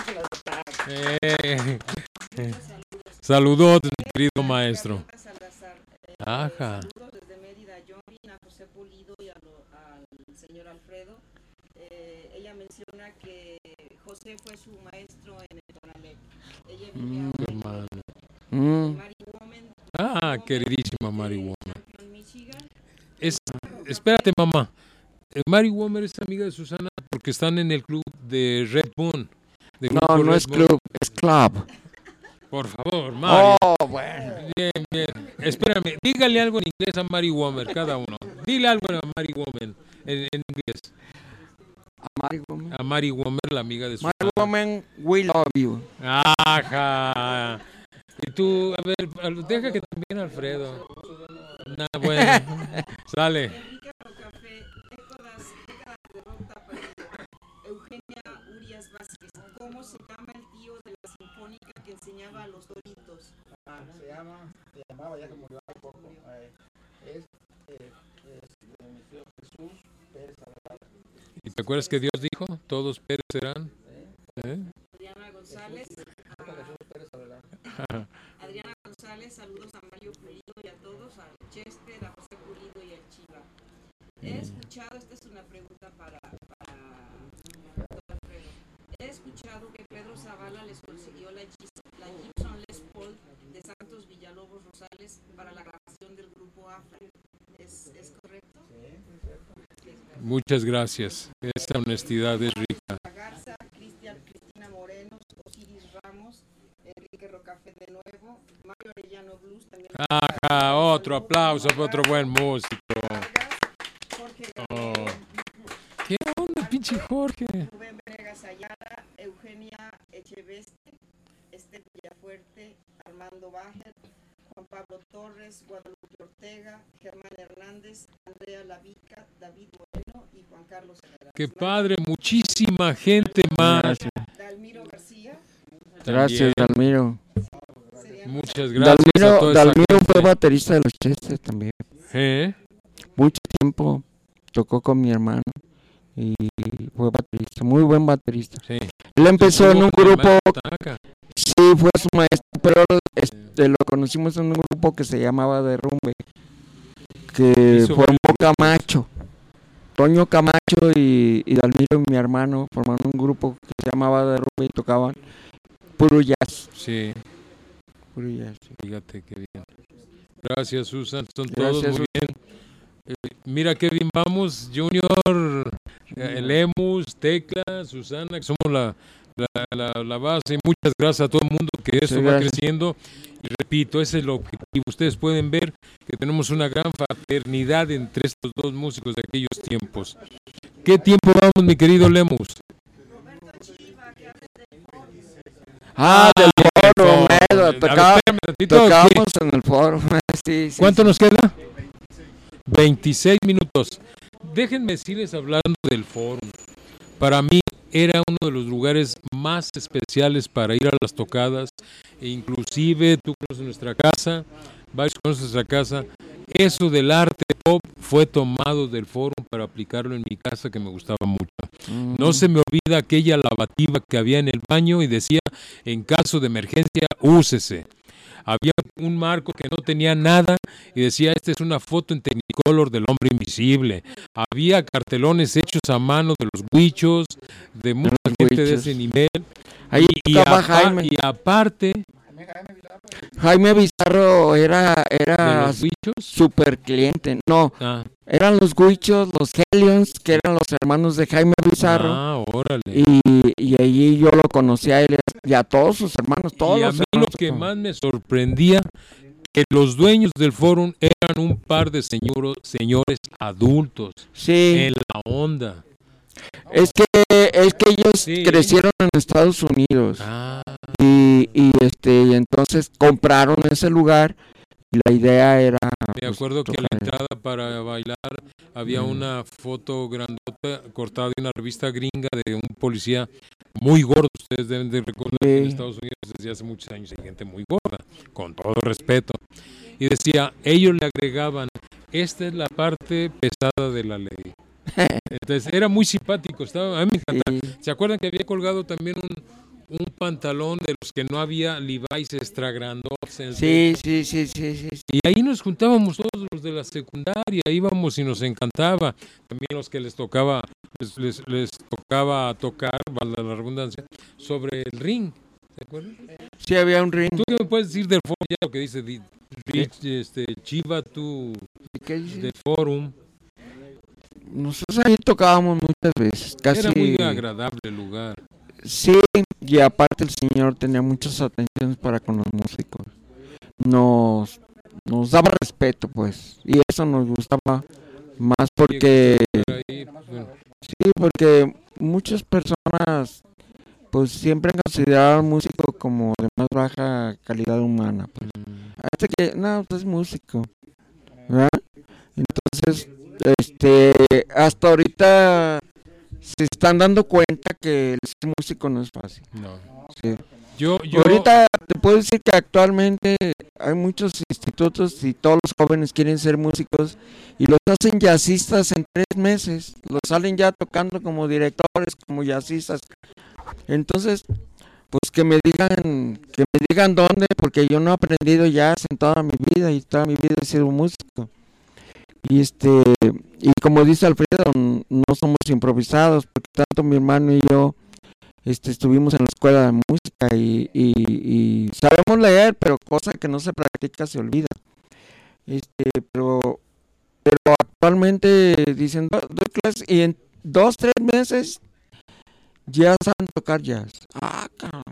Eh, eh, saludos, mi querido maestro. Carlota Salazar, eh, Ajá. Saludos desde Mérida, John, a José Pulido y a lo- al señor Alfredo. Eh, ella menciona que José fue su maestro en el Tonalec. Ella vive Mm. ahora en Hermano. Mm, Mary Woman, Ah, queridísima Mary Woman. Champion, Michigan. Es, espérate, mamá. Eh, Mary Womer es amiga de Susana porque están en el club de Red Moon. de no, Grupo no Red es Moon. club, es club. Por favor, Mario. Oh, bueno. Bien, bien. Espérame, dígale algo en inglés a Mary Womer, cada uno. Dile algo a Mary Womer en, en inglés. A Mary Woman. A Mary Womer, la amiga de Susana. Mary Woman, we love you. Ajá. Y tú, a ver, al- deja que también Alfredo. Nah, bueno. Sale. Enrique Rocafé, décadas, décadas de Rota Perdido. Eugenia Urias Vázquez, ¿cómo se llama el tío de la sinfónica que enseñaba a los doritos? Ah, se llama, se llamaba, ya que murió hace poco. Eh, es, eh, es de mi tío Jesús Pérez Abelar. ¿Y te acuerdas que Dios dijo? Todos Pérez serán. ¿Eh? Adriana González, Jesús Pérez Abelar. Adriana González, saludos a Mario Pulido y a todos, a Chester, a José Pulido y al Chiva. He escuchado, esta es una pregunta para, para don Alfredo. He escuchado que Pedro Zavala les consiguió la, Gis- la Gibson Les Paul de Santos Villalobos Rosales para la grabación del grupo Afra. ¿Es, es correcto? Muchas gracias. Esta honestidad es rica. Garza, Cristian, Cristina Moreno, Osiris Ramos, Enrique Rocafé de nuevo, Mario Arellano Blues también. Ajá, otro aplauso para otro buen músico. Vargas, Jorge Oh. Gabriel, ¿Qué onda, pinche Jorge? Rubén Venegas Ayala, Eugenia Echeveste, Esther Villafuerte, Armando Bajer, Juan Pablo Torres, Guadalupe Ortega, Germán Hernández, Andrea Lavica, David Bueno y Juan Carlos Herrera. Qué padre, muchísima gente más. Gracias, Dalmiro García, gracias Dalmiro. sería Muchas gracias a Dalmiro, toda esa Dalmiro gente. fue baterista de los Chester también. ¿Eh? Mucho tiempo tocó con mi hermano y fue baterista, muy buen baterista. Sí. Él empezó en un Estuvo con el grupo, maestro Taca. sí, fue su maestro, pero este, lo conocimos en un grupo que se llamaba Derrumbe, que Hizo formó varios Camacho. Toño Camacho y, y Dalmiro, mi hermano, formaron un grupo que se llamaba Derrumbe y tocaban puro jazz. Sí, Puro jazz, sí. fíjate qué bien. Gracias, Susan. Son Gracias, todos muy bien. Eh, mira qué bien vamos, Junior, eh, Lemus, Tecla, Susana, que somos la, la, la, la base. Muchas gracias a todo el mundo que esto Sí, va gracias. creciendo. Y repito, ese es el objetivo. Ustedes pueden ver que tenemos una gran fraternidad entre estos dos músicos de aquellos tiempos. ¿Qué tiempo vamos, mi querido Lemus? Ah, del foro, foro. Medo, A ver, tocaba- espérame tantito, ¿qué? tocábamos en el foro. Sí, sí, ¿Cuánto sí. nos queda? veintiséis minutos. Déjenme decirles hablando del fórum. Para mí era uno de los lugares más especiales para ir a las tocadas. E inclusive tú conoces nuestra casa, varios conocen nuestra casa. Eso del arte pop fue tomado del fórum para aplicarlo en mi casa, que me gustaba mucho. Mm. No se me olvida aquella lavativa que había en el baño y decía, en caso de emergencia, úsese. Había un marco que no tenía nada y decía, esta es una foto en Technicolor del hombre invisible. Había cartelones hechos a mano de los huichos, de mucha los gente de huichos. ese nivel. Ahí y, y tocaba apa- Jaime. y aparte Jaime Bizarro era, de era los huichos, super cliente. No, ah, eran los Huichos, los Helions, que eran los hermanos de Jaime Bizarro. ah, órale. Y, y allí yo lo conocí a él y a todos sus hermanos, todos Y a los mí lo hermanos. que más me sorprendía, que los dueños del fórum eran un par de señoros, señores adultos, Sí, en la onda. es que, es que ellos Sí. crecieron en Estados Unidos. Ah, Y, y este y entonces compraron ese lugar y la idea era me pues, acuerdo que al tocar entrada para bailar había Mm. una foto grandota cortada de una revista gringa de un policía muy gordo. Ustedes deben de recordar que en Sí. Estados Unidos desde hace muchos años hay gente muy gorda, con todo respeto. Y decía, ellos le agregaban, esta es la parte pesada de la ley. Entonces era muy simpático, estaba, a mí me encanta. Sí, ¿Se acuerdan que había colgado también un, un pantalón de los que no había Levi's extra grandotes en el sí, techo? sí, sí, sí, sí, sí. Y ahí nos juntábamos todos los de la secundaria, íbamos y nos encantaba. También los que les tocaba, les, les, les tocaba tocar, valga la redundancia, sobre el ring. ¿Se acuerdan? Sí, había un ring. ¿Tú qué me puedes decir del forum? Ya lo que dice di- Rich, este, Chiva, tú, ¿Qué dice? del forum. Nosotros ahí tocábamos muchas veces, casi. Era muy agradable el lugar. Sí, y aparte el señor tenía muchas atenciones para con los músicos. Nos, nos daba respeto, pues, y eso nos gustaba más porque, Por ahí, bueno, sí, porque muchas personas, pues, siempre han considerado al músico como de más baja calidad humana, pues. Hasta que, no, pues es músico, ¿verdad? Entonces, este, hasta ahorita se están dando cuenta que el ser músico no es fácil. no. Sí. Yo, yo, Ahorita te puedo decir que actualmente hay muchos institutos y todos los jóvenes quieren ser músicos y los hacen jazzistas en tres meses. Los salen ya tocando como directores, como jazzistas. Entonces, pues que me digan, que me digan dónde, porque yo no he aprendido jazz en toda mi vida y toda mi vida he sido músico. Y este, y como dice Alfredo, n- no somos improvisados, porque tanto mi hermano y yo este, estuvimos en la escuela de música y, y, y sabemos leer, pero cosa que no se practica se olvida. Este, pero, pero actualmente dicen, "Do- doy clases", y en dos, tres meses ya saben tocar jazz. Ah, cabrón.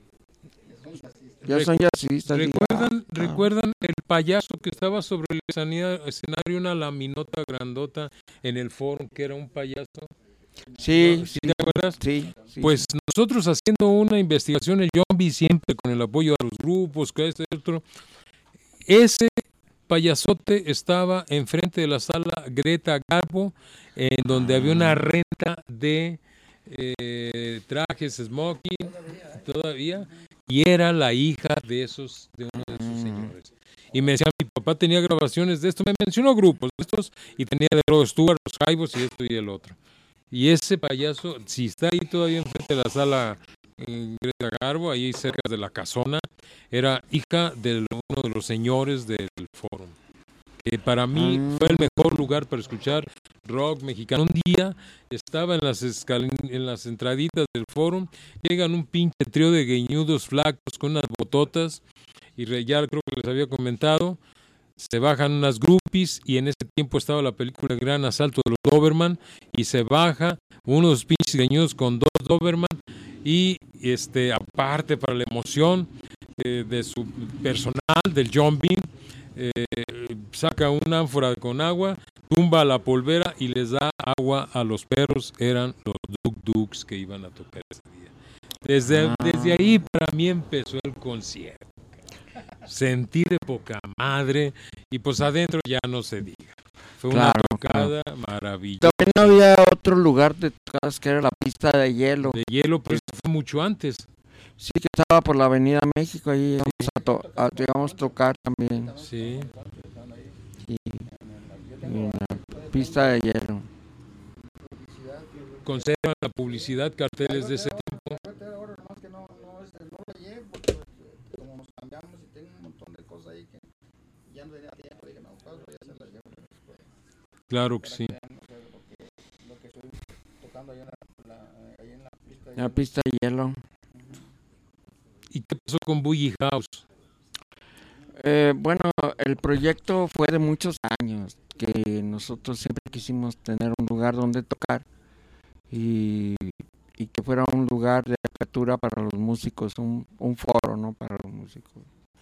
Ya son jazzistas. digo, ¿recuerdan, "Ah, cabrón". ¿recuerdan el payaso que estaba sobre el escena- escenario, una laminota grandota en el foro, que era un payaso? Sí, ¿Sí sí, te acuerdas? sí, sí. Pues nosotros haciendo una investigación, el Zombie siempre con el apoyo a los grupos, que este y otro, ese payasote estaba enfrente de la sala Greta Garbo, en donde había una renta de eh, trajes smoking todavía, y era la hija de esos, de uno de esos señores. Y me decía, mi papá tenía grabaciones de esto, me mencionó grupos de estos, y tenía de Rod Stewart, los Jaivos y esto y el otro. Y ese payaso, si está ahí todavía enfrente de la sala en Greta Garbo, ahí cerca de la casona, era hija de uno de los señores del foro. Que para mí Ah. fue el mejor lugar para escuchar rock mexicano. Un día estaba en las, escal- en las entraditas del foro, llegan un pinche trío de greñudos flacos con unas bototas, y re- ya creo que les había comentado, se bajan unas groupies, y en ese tiempo estaba la película El Gran Asalto de los Doberman, y se baja unos pinches greñudos con dos Doberman, y este aparte para la emoción eh, de su personal, del John Bean, eh, saca una ánfora con agua, tumba la polvera y les da agua a los perros. Eran los Duk Duks que iban a tocar ese día. Desde, Ah. desde ahí para mí empezó el concierto. Sentí de poca madre, y pues adentro ya no se diga. Fue una Claro, tocada maravillosa. También no había otro lugar de tocadas que era la pista de hielo. De hielo, pero eso fue mucho antes. Sí, que estaba por la Avenida México, ahí llegamos a, to- a- llegamos a tocar también. Sí. Y, y en la pista de hielo. Conservan la publicidad, carteles de ese tiempo. Ahora nomás que no, no, este, no lo llevo porque este, como nos cambiamos y tengo un montón de cosas ahí que ya no tenía tiempo, dije, no, pues ya se las llevo. Claro que sí. Vean, o sea, lo que, lo que estoy tocando ahí en la, la- ahí en la pista. de La hielo. pista de hielo. ¿Y qué pasó con Boogie House? Eh, bueno, el proyecto fue de muchos años, que nosotros siempre quisimos tener un lugar donde tocar y, y que fuera un lugar de apertura para los músicos, un, un foro, ¿no? Para los músicos.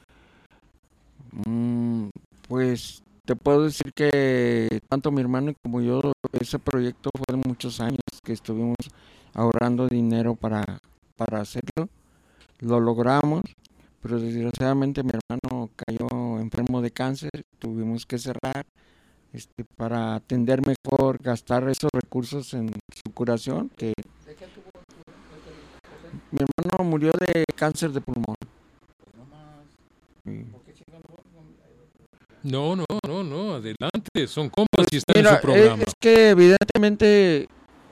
Mm, pues te puedo decir que tanto mi hermano como yo, ese proyecto fue de muchos años, que estuvimos ahorrando dinero para, para hacerlo. Lo logramos, pero desgraciadamente mi hermano cayó enfermo de cáncer, tuvimos que cerrar, este, para atender mejor, gastar esos recursos en su curación. Que ¿De qué tuvo José? mi hermano murió de cáncer de pulmón. Pues no más. Sí. ¿Por qué chingón no? No, no, no, no, adelante, son compas y están Mira, en su programa. es, es que evidentemente,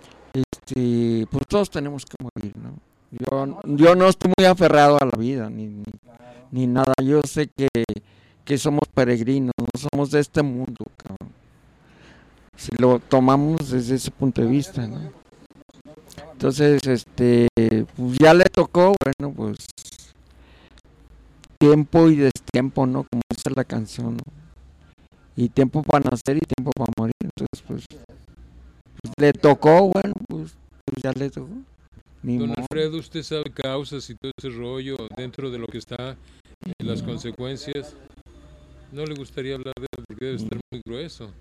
este, pues todos tenemos que morir, ¿no? Yo, yo no estoy muy aferrado a la vida, ni, ni, Claro. ni nada. Yo sé que, que somos peregrinos, no somos de este mundo, cabrón. Si lo tomamos desde ese punto de vista, ¿no? Entonces, este, pues ya le tocó, bueno, pues tiempo y destiempo, ¿no? Como dice la canción, ¿no? Y tiempo para nacer y tiempo para morir. Entonces, pues, pues le tocó, bueno, pues, pues ya le tocó. Ni Don modo. Alfredo, usted sabe causas y todo ese rollo dentro de lo que está en las consecuencias. No le gustaría hablar de eso porque debe estar muy grueso.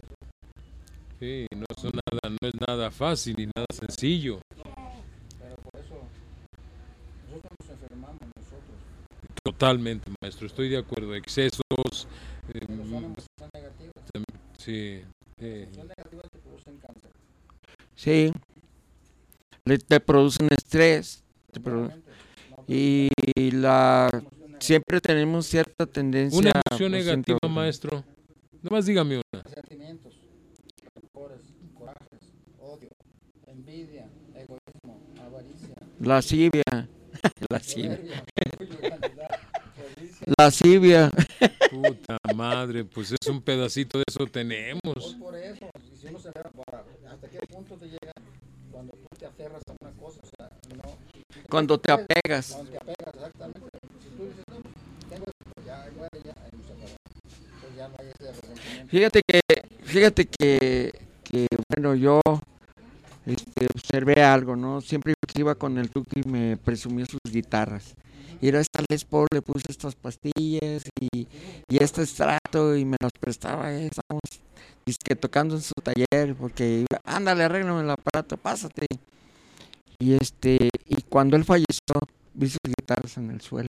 Sí, no es nada, no es nada fácil ni nada sencillo. Pero por eso nosotros nos enfermamos, nosotros. Totalmente, maestro, estoy de acuerdo. Excesos, eh, Pero son emociones negativas. sí, sí. Emociones negativas te producen cáncer. Sí, le, te producen estrés. Te produ- Realmente, no, y la emoción negativa. siempre tenemos cierta tendencia. Una emoción pues, negativa, siento- maestro. Nomás dígame una. Sentimientos, rencores, corajes, odio, envidia, egoísmo, avaricia, Lascivia. Lascivia. soberbia, orgullo, vanidad, codicia. Lascivia. Puta madre, pues es un pedacito de eso tenemos. Pues por eso, y si uno se aferra, para- ¿hasta qué punto te llega cuando tú te aferras a una cosa? O sea, no. Cuando te apegas. Cuando te apegas, exactamente. Si tú dices, no, tengo esto, ya, igual ya, ahí nos separamos. Entonces ya no hay ese resentimiento. Fíjate que, fíjate que, que bueno, yo este, observé algo, ¿no? Siempre que iba con el Tuki me presumía sus guitarras. Y era esta Les Paul, le puse estas pastillas y, y este estrato y me las prestaba. Y estábamos dizque tocando en su taller porque iba, ándale, arréglame el aparato, pásate. Y este, y cuando él falleció, vi sus guitarras en el suelo.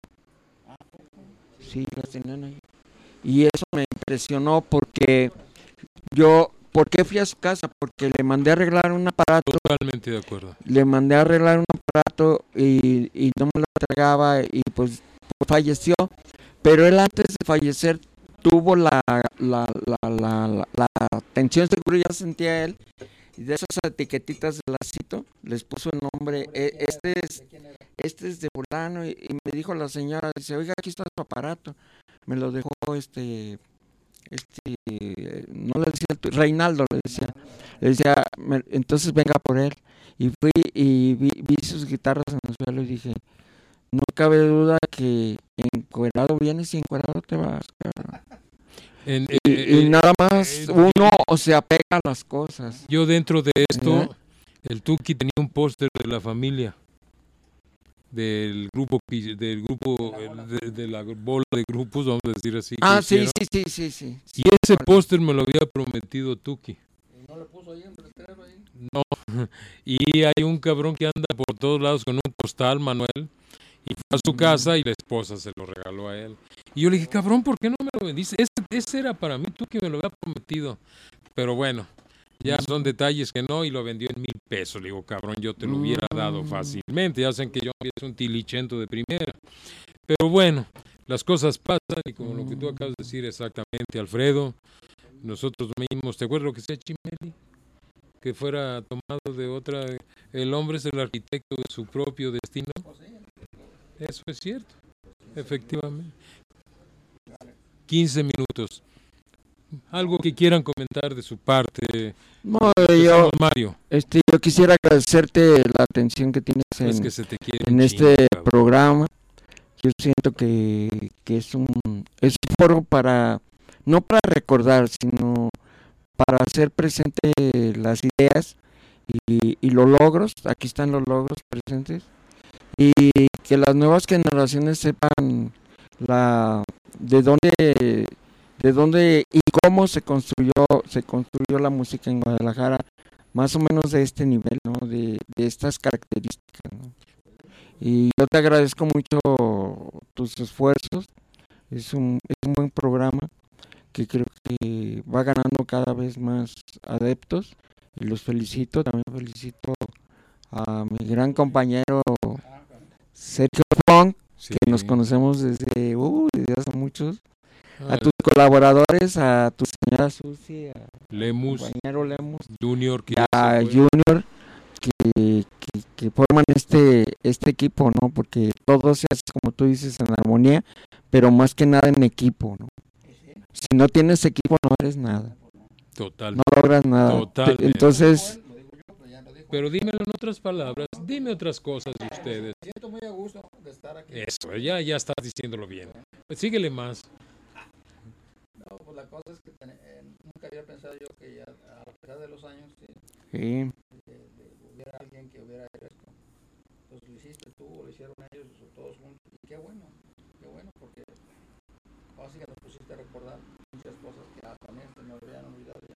Sí, las tenían ahí. Y eso me impresionó porque yo, ¿por qué fui a su casa? Porque le mandé a arreglar un aparato, Totalmente de acuerdo. le mandé a arreglar un aparato y, y no me lo entregaba y pues, pues falleció. Pero él antes de fallecer tuvo la, la, la, la, la, la tensión, seguro ya sentía él, y de esas etiquetitas de lacito, les puso el nombre, e- este es, este es de fulano, y, y me dijo la señora, dice, oiga, aquí está su aparato, me lo dejó este, este, eh, no le decía, tu- Reinaldo le decía, le decía, me- entonces venga por él, y fui y vi, vi sus guitarras en el suelo y dije, no cabe duda que encuerado vienes y encuerado te vas, cabrón. En- Y, eh, y eh, nada más eh, uno o se apega a las cosas. Yo dentro de esto, Ajá. el Tuki tenía un póster de la familia, del grupo, pi- del grupo, eh, de, de la bola de grupos, vamos a decir así. que Ah, sí, hicieron. sí, sí, sí, sí. Y ese póster me lo había prometido Tuki. Y no le puso ahí un letrero ahí. No, y hay un cabrón que anda por todos lados con un postal, Manuel, y fue a su casa y la esposa se lo regaló a él. Y yo le dije, cabrón, ¿por qué no me lo vendiste? Ese, ese era para mí, tú que me lo había prometido. Pero bueno, ya son detalles que no, y lo vendió en mil pesos. Le digo, cabrón, yo te lo hubiera dado fácilmente. Ya saben que yo es un tilichento de primera. Pero bueno, las cosas pasan, y como lo que tú acabas de decir exactamente, Alfredo, nosotros mismos, ¿te acuerdas lo que decía Chimeli? Que fuera tomado de otra, el hombre es el arquitecto de su propio destino. Eso es cierto, efectivamente. quince minutos. Algo que quieran comentar de su parte. No, Empezamos, yo, Mario, este, yo quisiera agradecerte la atención que tienes es en, que se te quiere en un este chingo, cabrón. programa. Yo siento que, que es un es un foro para, no para recordar, sino para hacer presente las ideas y, y los logros. Aquí están los logros presentes. Y que las nuevas generaciones sepan la de dónde de dónde y cómo se construyó se construyó la música en Guadalajara, más o menos de este nivel, ¿no? De, de estas características, ¿no? Y yo te agradezco mucho tus esfuerzos. Es un, es un buen programa que creo que va ganando cada vez más adeptos y los felicito, también felicito a mi gran compañero Sergio Fong, Sí. que nos conocemos desde, uh, desde hace muchos, Ah, a tus colaboradores, a tu señora Susi, a Lemus, compañero Lemus, Junior, que y a ya se fue. Junior, que, que, que forman este, este equipo, ¿no? Porque todo se hace, como tú dices, en armonía, pero más que nada en equipo, ¿no? Si no tienes equipo no eres nada, Total. no logras nada. Totalmente. Entonces, Lo digo yo, pero ya lo dijo. Pero dímelo en otras palabras, dime otras cosas de ustedes. Me siento muy a gusto de estar aquí. Eso, ya, ya estás diciéndolo bien. Pues síguele más. No, pues la cosa es que ten- eh, nunca había pensado yo que ya a pesar de los años sí, sí, de- de- hubiera alguien que hubiera hecho esto. Pues lo hiciste tú, o lo hicieron ellos, o todos juntos. Y qué bueno, qué bueno, porque así que nos pusiste a recordar muchas cosas que ah, también se me habían olvidado ya.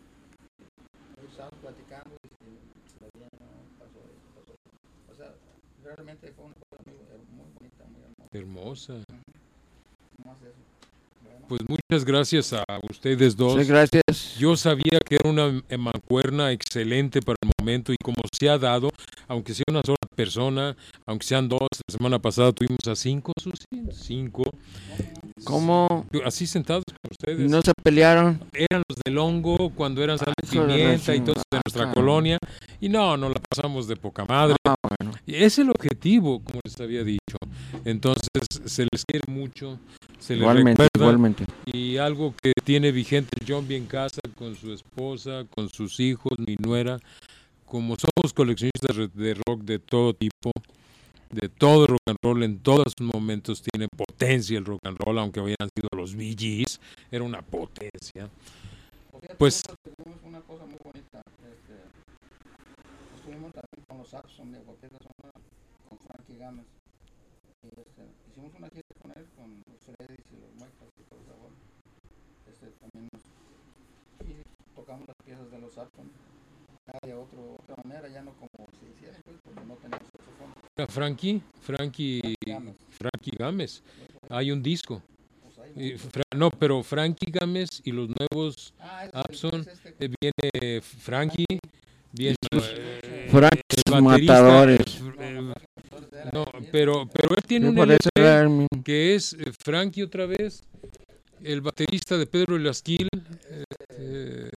Hoy estábamos platicando y se todavía no pasó esto, pasó esto. O sea, realmente fue una cosa muy, muy bonita, muy hermosa. Hermosa. No más eso. Bueno, Pues muchas gracias a ustedes dos. muchas gracias. Yo sabía que era una eh, mancuerna excelente para el momento y como se ha dado, aunque sea una sola persona, aunque sean dos, la semana pasada tuvimos a cinco, Susi, cinco, ¿Cómo así sentados con ustedes. no se pelearon? Eran los del hongo cuando eran sal y Hijo de pimienta y la todos de nuestra chingada. colonia. Y no, nos la pasamos de poca madre. Ah, bueno. Y es el objetivo, como les había dicho. Entonces, se les quiere mucho, se les Igualmente, recuerda. igualmente. Y algo que tiene vigente el John en casa, con su esposa, con sus hijos, mi nuera. Como somos coleccionistas re- de rock de todo tipo, de todo el rock and roll, en todos sus momentos tiene potencia el rock and roll, aunque hubieran sido los Bee Gees, era una potencia. fíjate, Pues- nosotros tuvimos una cosa muy bonita. Este, estuvimos también con los Saxon de Guapeta Zona, con Frankie Gámez. Y este, hicimos una gira con él, con los Freddys y los Michaels y todo eso. Este, también nos, y tocamos las piezas de los Saxon. Ya de otro, otra manera, ya no como se hiciera, pues, porque no teníamos saxofón. Era Frankie, Frankie, Gámez. Frankie Gámez. Hay un disco. Pues ahí, Y Fra- no, pero Frankie Gámez y los nuevos ah, ese Abson, es este, eh, viene Frankie, viene eh, Frank el sus baterista, matadores. eh, no, pero, pero él tiene Sí, un por L eso P era el- que es eh, Frankie otra vez, el baterista de Pedro Lasquil. Eh,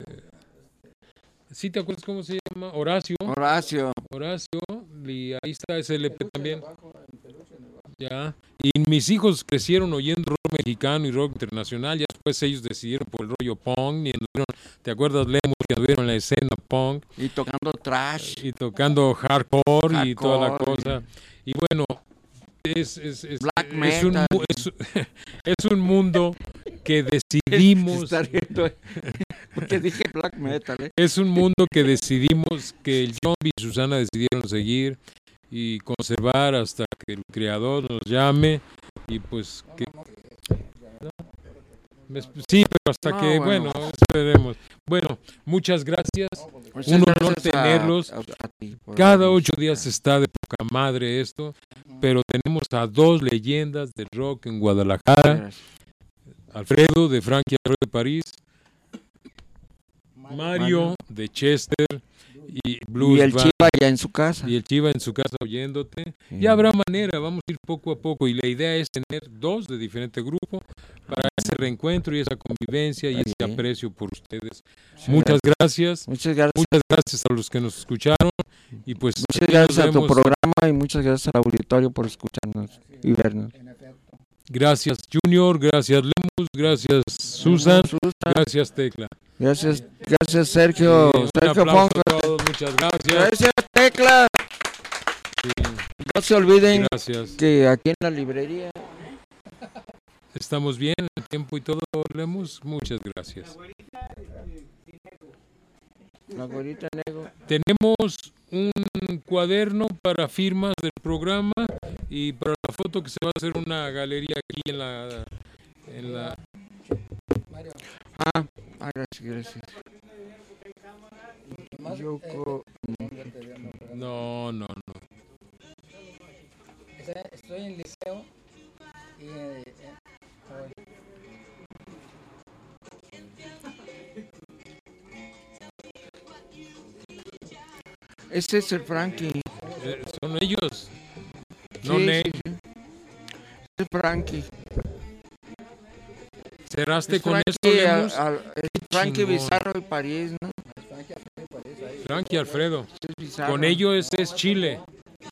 ¿Sí te acuerdas cómo se llama? Horacio. Horacio. Horacio, y ahí está ese L P también. Ya. Y mis hijos crecieron oyendo rock mexicano y rock internacional. Ya después ellos decidieron por el rollo punk. Y anduvieron, ¿te acuerdas, Lemus, que anduvieron en la escena punk? Y tocando trash. Y tocando hardcore, y toda la Hardcore, cosa. Y bueno, es, es, es, Black es un, metal. mu- es, es un mundo que decidimos. Está riendo, eh. Porque dije black metal, ¿eh? Es un mundo que decidimos, que el John y Susana decidieron seguir y conservar hasta que el creador nos llame y pues que ¿no? Sí, pero hasta No, que bueno. bueno, esperemos. Bueno, muchas gracias. Muchas Un honor gracias a- tenerlos. a- a ti por Cada habernos- ocho días está de poca madre esto, pero tenemos a dos leyendas del rock en Guadalajara, Gracias. Alfredo de Frankie Arroyo de París, Mario, Mario de Chester y Blues Y el Band, Chiva ya en su casa. y el Chiva en su casa oyéndote. Sí. Ya habrá manera, vamos a ir poco a poco y la idea es tener dos de diferente grupo para ese reencuentro y esa convivencia y Está ese bien. aprecio por ustedes. Sí, Muchas gracias. Muchas gracias. Muchas gracias a los que nos escucharon y pues Muchas aquí nos gracias a tu vemos. programa y muchas gracias al auditorio por escucharnos y vernos. en efecto. Gracias Junior, gracias Lemus, gracias Susan, Susan, gracias Tecla. gracias, gracias Sergio, Y un Sergio aplauso Ponco. a todos, muchas gracias. Gracias Tecla. Sí, No se olviden gracias. que aquí en la librería Estamos bien, el tiempo y todo, Lemus, muchas gracias. la güerita negro. Tenemos un cuaderno para firmas del programa y para la foto que se va a hacer una galería aquí en la en la Mario, Ah, ah, gracias, gracias. más, Yoko, no, no, no. eh, eh, estoy en liceo y eh, eh, Ese es el Frankie. Eh, son ellos. No Sí, Nate. sí, sí. Es Frankie. ¿Cerraste Es con Frankie, esto, Lemus? al- al- es Frankie Chingón. Bizarro y París, ¿no? Frankie Alfredo. Es Bizarro. Con ellos es Chile.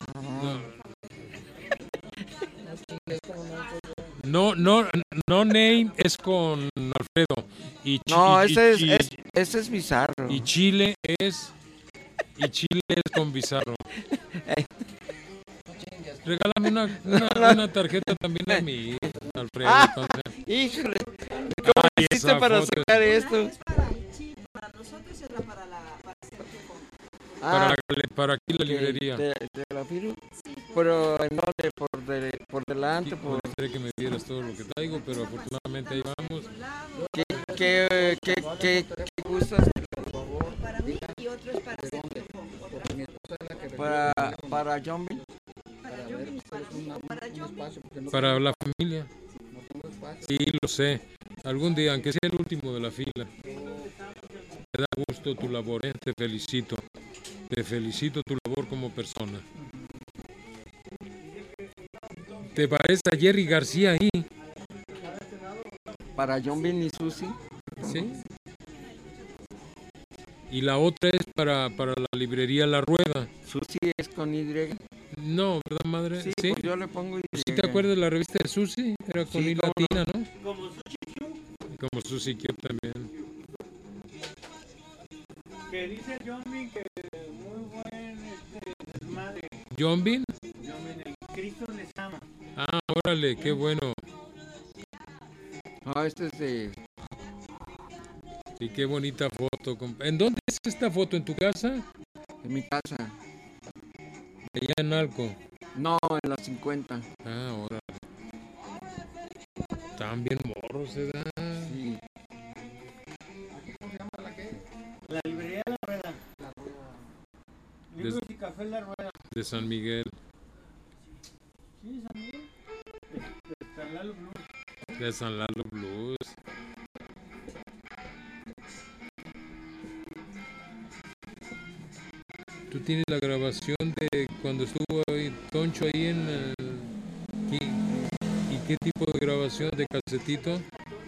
No, no, no Name es con Alfredo. Y, Chi- No, y- ese es, y- es- ese es Bizarro. y Chile es y Chile es con Bizarro. Regálame una, una, una tarjeta también a mí, Alfredo. Ah. Entonces. Híjole, ¿cómo Ay, hiciste esa para foto. sacar esto? Es para el chip, para nosotros era para la para hacer que con- Para, Ah, la- para aquí la de- librería. De, de la Firu. Pero no, de, por, de, por delante, por... Me gustaría que me dieras todo lo que traigo, pero afortunadamente ahí vamos. ¿Qué, qué, qué, qué, qué gustas? para mí y otro es para hacer que con otra Para, para John B. para yo y para mí o para yo. Para la familia. Sí, lo sé. Algún día, aunque sea el último de la fila. Me da gusto tu labor, ¿eh? Te felicito. Te felicito tu labor como persona. ¿Te parece a Jerry García ahí? Para John B y Susi. Sí. Y la otra es para, para la librería La Rueda. Susi es con Y. No, ¿verdad, madre? Sí, Sí. pues yo le pongo Y. ¿Sí te acuerdas de la revista de Susi? Era con Sí, I cómo latina, ¿no? Como Sushi Q, Como Susi Q también. que dice Johnny que muy buen este, desmadre. ¿John Bean? Johnny, el Cristo les ama. Ah, órale, qué bueno. No, este es de... Y qué bonita foto. compa. ¿En dónde es esta foto? ¿En tu casa? de mi casa. Allá en Alco. No, en las cincuenta. Ah, órale. Están bien morros, ¿verdad? Sí. La librería La Rueda. Libros y café La Rueda. De San Miguel. Sí, San Miguel. De, de San Lalo Blues. De San Lalo Blues. ¿Tú tienes la grabación de cuando estuvo ahí Toncho ahí en el... ¿Y, y qué tipo de grabación? ¿De casetito?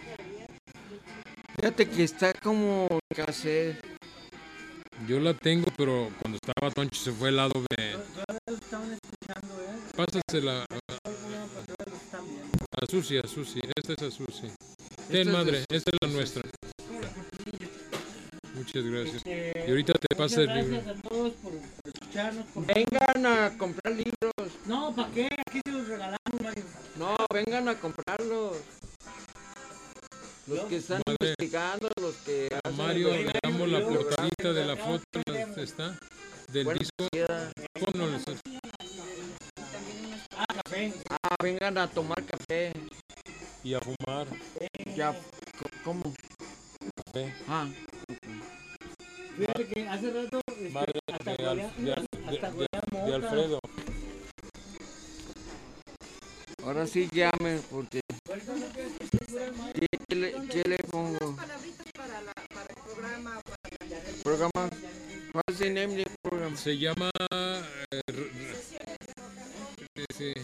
Fíjate que está como cassette. Yo la tengo, pero cuando estaba Toncho se fue al lado B. Todavía lo estaban escuchando, ¿eh? Pásasela a, Alguna, pero todavía lo están viendo. a Susi, a Susi. Esta es a Susi. Esta Ten, es madre, de- esta es la nuestra. Muchas gracias. Este, Y ahorita te muchas pasa el libro. gracias a todos por, por escucharnos. Por... Vengan a comprar libros. No, ¿para qué? Aquí se los regalamos, Mario. No, vengan a comprarlos. Los que están Madre. investigando, los que A hacen Mario el- le damos la portadita de la foto, la- está, del Buena disco. sociedad. Ponlo, Ah, café. Ah, vengan a tomar café. y a fumar Ya, co- ¿cómo? café. Ah, Fíjate que hace rato este, Madre hasta de, Al- huelea- de, Al- hasta de- huelea de- mota. de Alfredo. ahora sí llame, porque... ¿Qué, qué le, qué le pongo? Palabritas para, la, para el programa. Para Programa. What's the name of the program? Se llama... eh, r- r- sí, sí.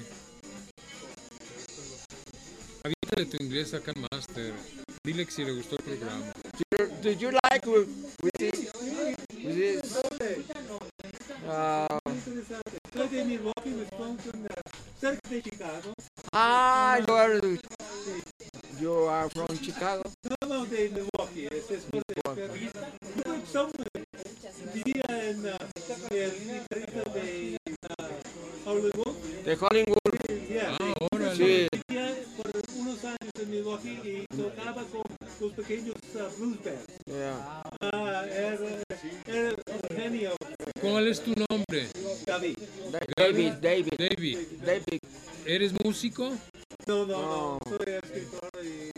Avíntale tu inglés acá al máster. Dile que si le gustó el programa. Do you like with, with this? With this? Uh, Soy de Milwaukee, Wisconsin, eh, cerca de Chicago. ah, you are, you are from Chicago. No, no, de Milwaukee, es es por de pero somewhere. Vivía en uh, el guitarrista de uh, Hollywood. De Hollywood. Yeah. Ah, órale. Sí. Vivía por unos años en Milwaukee y tocaba con los pequeños uh, blues bands. Yeah. Ah, era, era un genio, ¿Cuál es tu nombre? David. David, David, David. David. ¿Eres músico? No, no, No. no, soy escritor y...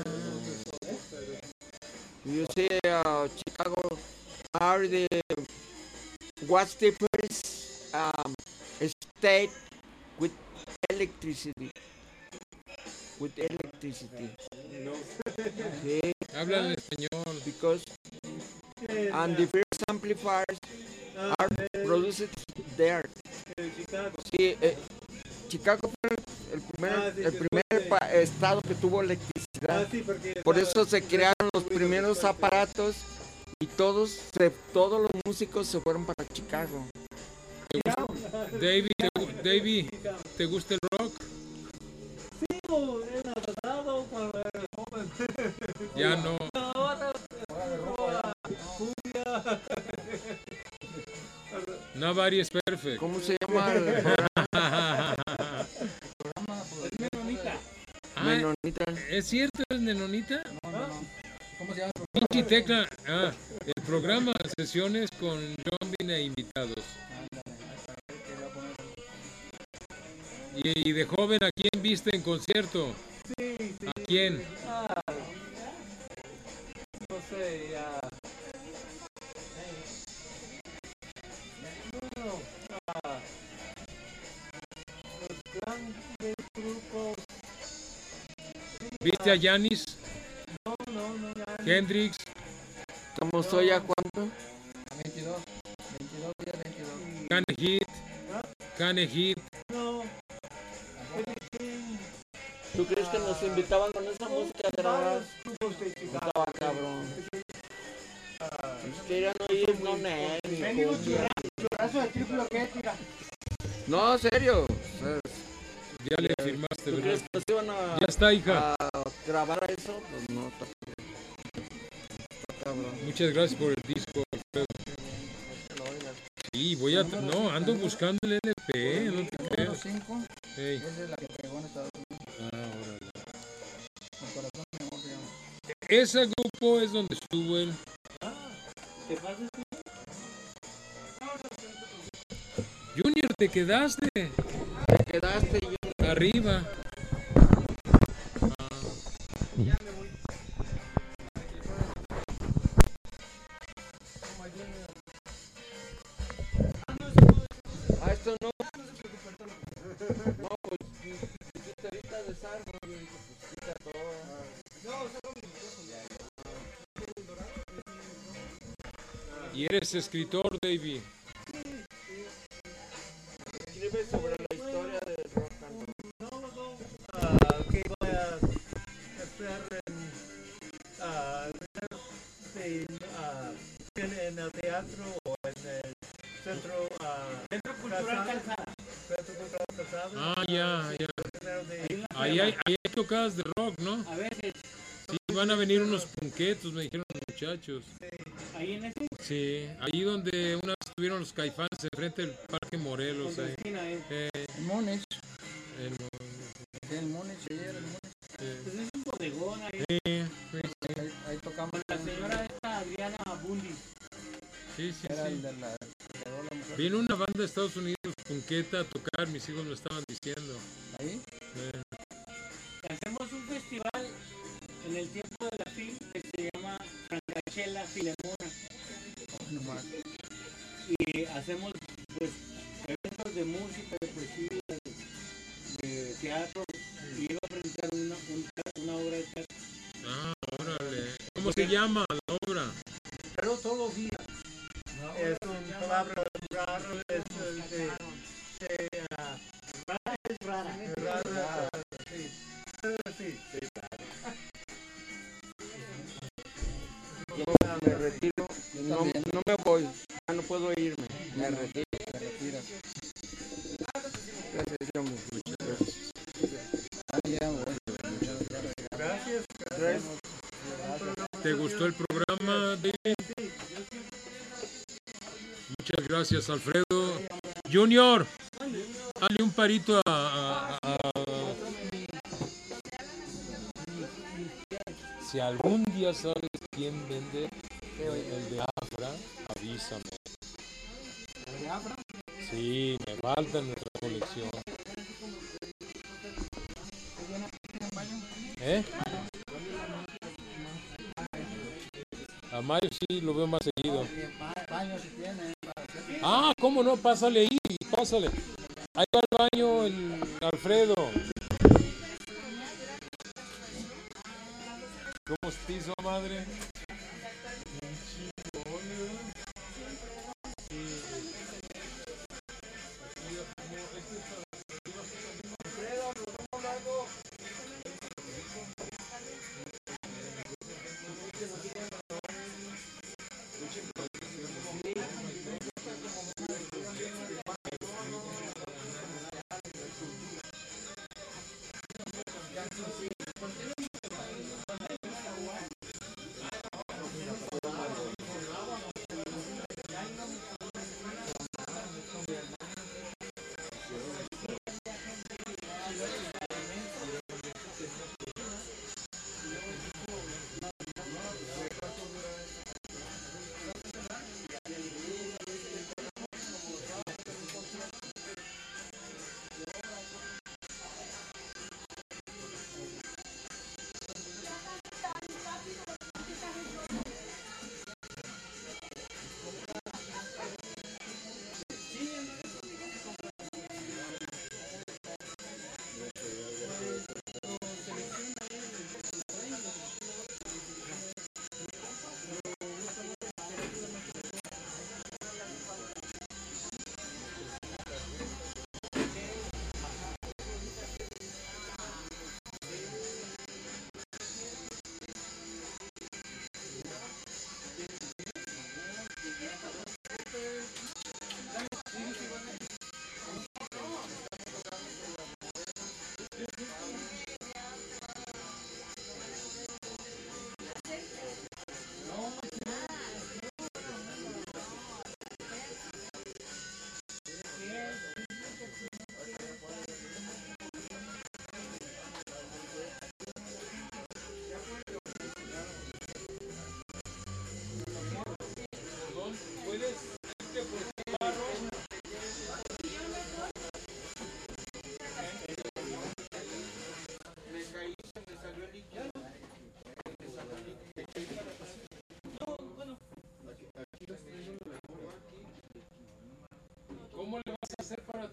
You say uh, Chicago are the what's the first um, state with electricity? With electricity. No. Sí, Habla en español. because And, and the first amplifiers uh, are eh, produced Massachusetts there. En Chicago. Sí, eh, Chicago fue el primer, Ah, sí, el sí, primer sí. pa- estado que tuvo electricidad. Ah, sí, porque Por estaba- eso se crearon los primeros aparatos y todos, se, todos los músicos se fueron para Chicago. David, ¿te, gu- David, ¿te gusta el rock? Sí, o enamorado cuando era joven. Ya no. Ahora, ahora, cumbia. Nobody is perfect. ¿Cómo se llama? El Es menonita. Ah, Menonita. ¿es cierto? ¿Es Nenonita? No, no, no. ¿Cómo se llama? Pinche tecla. Ah, el programa Sesiones con John Vine e invitados. Y, y de joven, ¿a quién viste en concierto? Sí, sí. ¿A quién? Ah, no sé, ya. No, ah, los grandes grupos. ¿Viste a Janis? No, no, no, ya. Hendrix. ¿Cómo soy a cuánto? veintidós. veintidós días, veintidós. Kane Hit. Kane Hit. No. ¿Tú crees que nos invitaban con esa música grabada? Grupos de Chicago. Estaba cabrón. Es que eran oír no ne- ni cumbia. Churrazo de triple que tira. No, serio. O sea, Ya le firmaste, ¿tú ¿verdad? crees que nos iban a, Ya está, hija. a grabar eso? Pues no, está está cabrón. Muchas gracias por el disco, Alfredo. Sí, voy a... No, ando buscando el L P, no te Número creas. cinco. Ey. Esa es la que pegó en Estados Unidos. Ah, órale. El corazón de mi amor se llama. Ese grupo es donde estuvo él. ¿Te pasas? Junior, te quedaste Te quedaste yo. arriba. Ah, esto no. No, pues dijiste ahorita desarmo. Pues quita todo. Y eres escritor, David. Escribe sobre la historia del rock and roll. No, no. Ah, que voy a estar en, ah, en, ah, en, en el teatro o en el centro, ah, Centro Cultural Calzada. Centro Cultural Calzada. Ah, ya, ya. Primero de- Ahí hay, ahí hay tocadas de rock, ¿no? A veces, Sí, van a venir unos punquetos, me dijeron los muchachos. ahí en ese, Sí, ahí donde una vez estuvieron los Caifanes enfrente del Parque Morelos. con Ahí. esquina, eh. Eh, En Múnich. el- En Múnich, ayer en Múnich. eh, Pues es un bodegón ahí. sí, sí, Ahí, ahí tocamos. Con la señora esta Adriana Bundi. sí, sí, Era el sí. de la, que quedó la mujer. Vino una banda de Estados Unidos, punqueta, a tocar, mis hijos me estaban diciendo. Ahí. Eh, Hacemos un festival en el tiempo de la film que se llama Francachela Filemona. Nomás. Y hacemos pues eventos de música, de poesía, de, de teatro. Y iba a presentar una, un- una obra de teatro. ah, órale. ¿Cómo se llama la obra? Pero todos los días. Es una palabra rara, es el de, de, ah, Es rara. rara, ah, sí. Sí, sí. Yo me retiro. No, no me voy. Ya no puedo irme. Me retiro. Te retiras. Gracias, hombre. Muchas gracias. Ah, ya, bueno. Muchas gracias. Gracias. Gracias. ¿Te gustó el programa, David? Muchas gracias, Alfredo. Junior, dale un parito a... a- a- Si algún día sabes quién vende el de Afra, avísame. ¿El de Afra? Sí, me falta en nuestra colección. ¿Eh? A Mario sí lo veo más seguido. Baño si tiene. para hacer- Ah, ¿cómo no? Pásale ahí, pásale. Ahí va al baño el Alfredo. ¿Cómo se hizo, madre?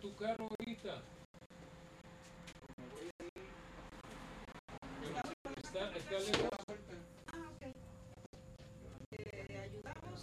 tu carro ahorita? Está, está lejos.